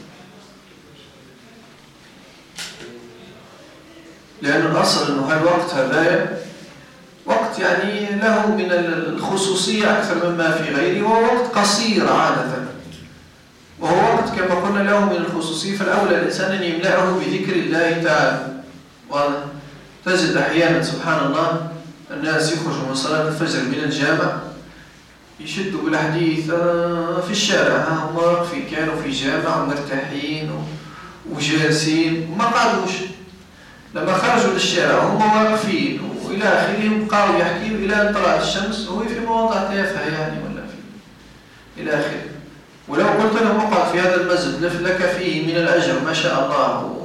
Speaker 2: لأن الأصل أنه هالوقت هذا وقت يعني له من الخصوصية أكثر مما في غيره، وهو وقت قصير عادة، وهو وقت كما قلنا له من الخصوصية، فالأولى الإنسان أن يملأه بذكر الله تعالى. وتجد أحيانا سبحان الله الناس يخرجوا من صلاة الفجر من الجامع يشدوا بالحديث في الشارع، هم واقفين كانوا في جامع ومرتاحين وجالسين وما قعدوش، لما خرجوا للشارع هم واقفين وإلى آخره بقاوا يحكيوا إلى أن طلعت الشمس وهو في مواضع تافهة يعني ولا في إلى آخره. ولو قلت لهم اقعد في هذا المسجد لك فيه من الأجر ما شاء الله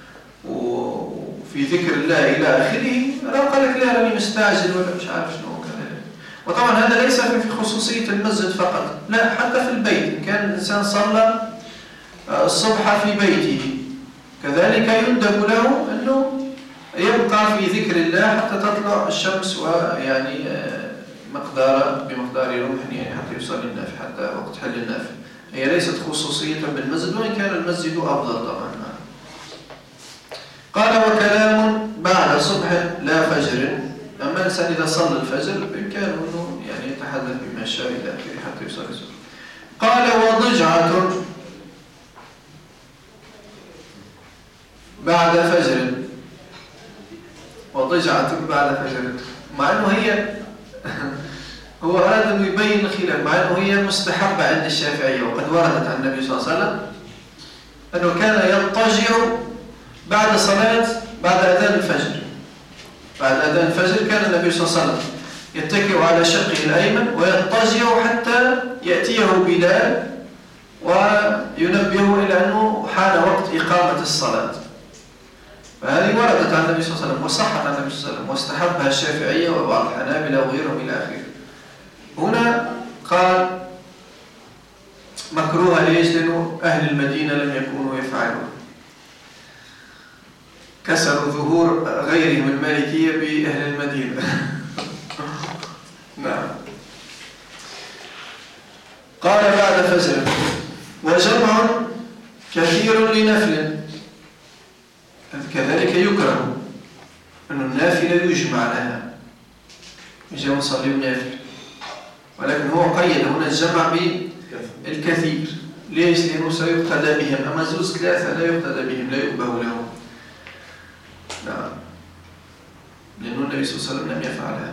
Speaker 2: وفي ذكر الله إلى آخره، لو قال لك لا راني مستعجل ولا مش عارف شنو كذا. وطبعا هذا ليس في خصوصية المسجد فقط، لا حتى في البيت، إن كان الإنسان صلى الصبح في بيته كذلك يندب له أنه يبقى في ذكر الله حتى تطلع الشمس، ويعني بمقدار رمح يعني حتى يصلي النافل، حتى وقت حل النافل. هي ليست خصوصية بالمسجد، وإن كان المسجد أفضل طبعا. قال وكلام بعد صبح لا فجر، أما الإنسان إذا صلى الفجر بإمكانه أنه يعني يتحدث بما شاء إلى آخره حتى يصلي الظهر. قال وضجعة بعد فجر، وضجعة بعد فجر، مع أنه هي هو أراد أن يبين الخلاف، مع أنه هي مستحبة عند الشافعية، وقد وردت عن النبي صلى الله عليه وسلم أنه كان يضطجع بعد أذان الفجر. بعد أذان الفجر كان النبي صلى الله عليه وسلم يتكئ على شقه الأيمن ويضطجع حتى يأتيه بلال وينبهه إلى أنه حان وقت إقامة الصلاة. فهذه وردت عن النبي صلى الله عليه وسلم وصحت عن النبي صلى الله عليه وسلم، واستحبها الشافعية وبعض الحنابلة وغيرهم إلى آخره. هنا قال مكروه ليش؟ لأنه أهل المدينة لم يكونوا يفعلون، كسروا ظهور غيرهم المالكية بأهل المدينة. نعم. قال بعد فجر وجمع كثير لنفل، كذلك يكره أن النافلة يجمع لها، يجب نصلي النافلة، ولكن هو قيد هنا الجمع بالكثير. ليش؟ لأنه سيقتدى بهم، أما زوز ثلاثة لا يقتدى بهم، لا يؤبه لهم. نعم، لأنه النبي صلى الله عليه وسلم لم يفعلها.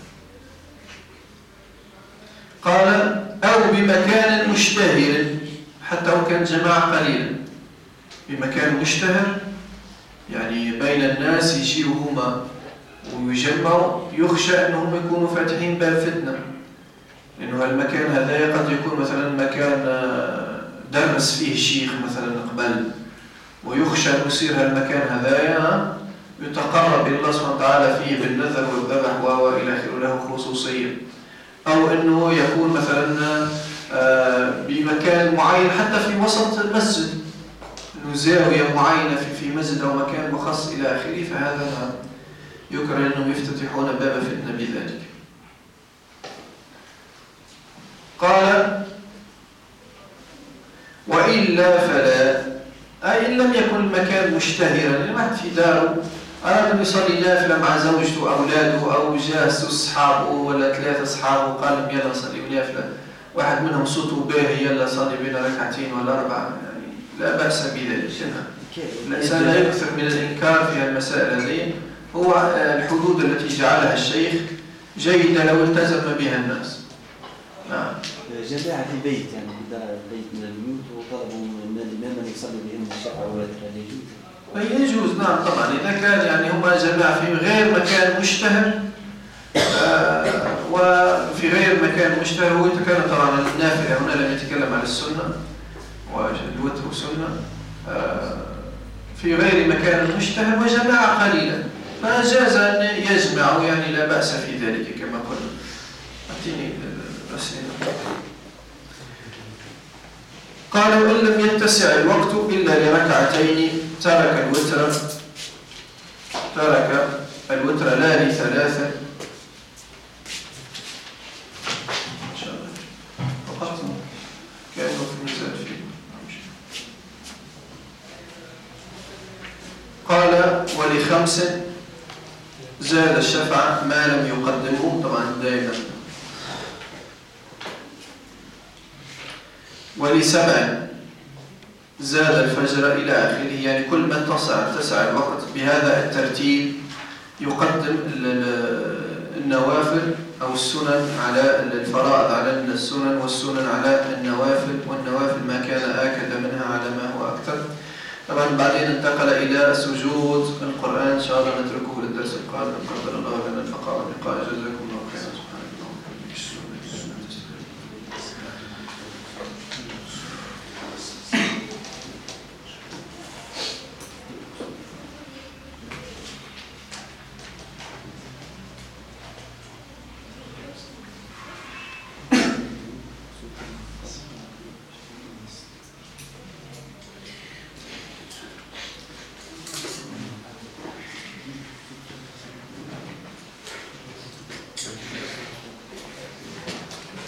Speaker 2: قال أو بمكان مشتهر، حتى لو كان جماعة قليلا، بمكان مشتهر يعني بين الناس يجيوا هما ويجمعوا، يخشى أنهم يكونوا فاتحين باب فتنة، لأنه المكان هذا قد يكون مثلا مكان درس فيه شيخ مثلا قبل، ويخشى أن يصير هالمكان هذا يتقرب إلى الله سبحانه وتعالى فيه بالنذر والذبح وإلى آخره، له خصوصية. أو أنه يكون مثلا بمكان معين حتى في وسط المسجد، أنه زاوية معينة في مسجد أو مكان مخصص إلى آخره، فهذا يكره أنهم يفتتحون باب فتنة بذلك. قال وإلا فلا، أي إن لم يكن المكان مشتهرا، يعني واحد في داره أراد أن يصلي نافلة مع زوجته وأولاده، أو جالسوا أصحابه ولا 3 أصحابه قال يلا نصلي نافلة، واحد منهم صوته باهي يلا صلي بين ركعتين ولا 4، يعني لا بأس بذلك. الإنسان لا يكثر من الإنكار في المسائل هذه، هو الحدود التي جعلها الشيخ جيدة لو التزم بها الناس. نعم.
Speaker 4: جماعة في بيت، يعني بيت من البيوت وطلبوا من الإمام أن يصلي بهم الشقة ولا
Speaker 2: يجوز. نعم طبعا، إذا كان يعني هما جماعة في غير مكان مشتهر، وفي غير مكان مشتهر، هو يتكلم طبعا عن النافلة هنا، لم يتكلم عن السنة والوتر سنة، في غير مكان مشتهر وجماعة قليلة، فجاز أن يجمع يعني لا بأس في ذلك كما قلنا. أعطيني الأسئلة. قال وإن لم يتسع الوقت إلا لركعتين ترك الوتر لا لثلاثة. إن شاء الله فقط كأنه في مثال فيه. قال ولخمس زاد الشفع ما لم يقدمه، طبعا دائما. ولسبع زاد الفجر إلى آخره، يعني كل ما اتسع الوقت بهذا الترتيب يقدم النوافل أو السنن على الفرائض على السنن، والسنن على النوافل، والنوافل ما كان آكد منها على ما هو أكثر. طبعا بعدين انتقل إلى سجود القرآن، إن شاء الله نتركه للدرس القادم. قدر الله لنا البقاء واللقاء. جزاكم الله.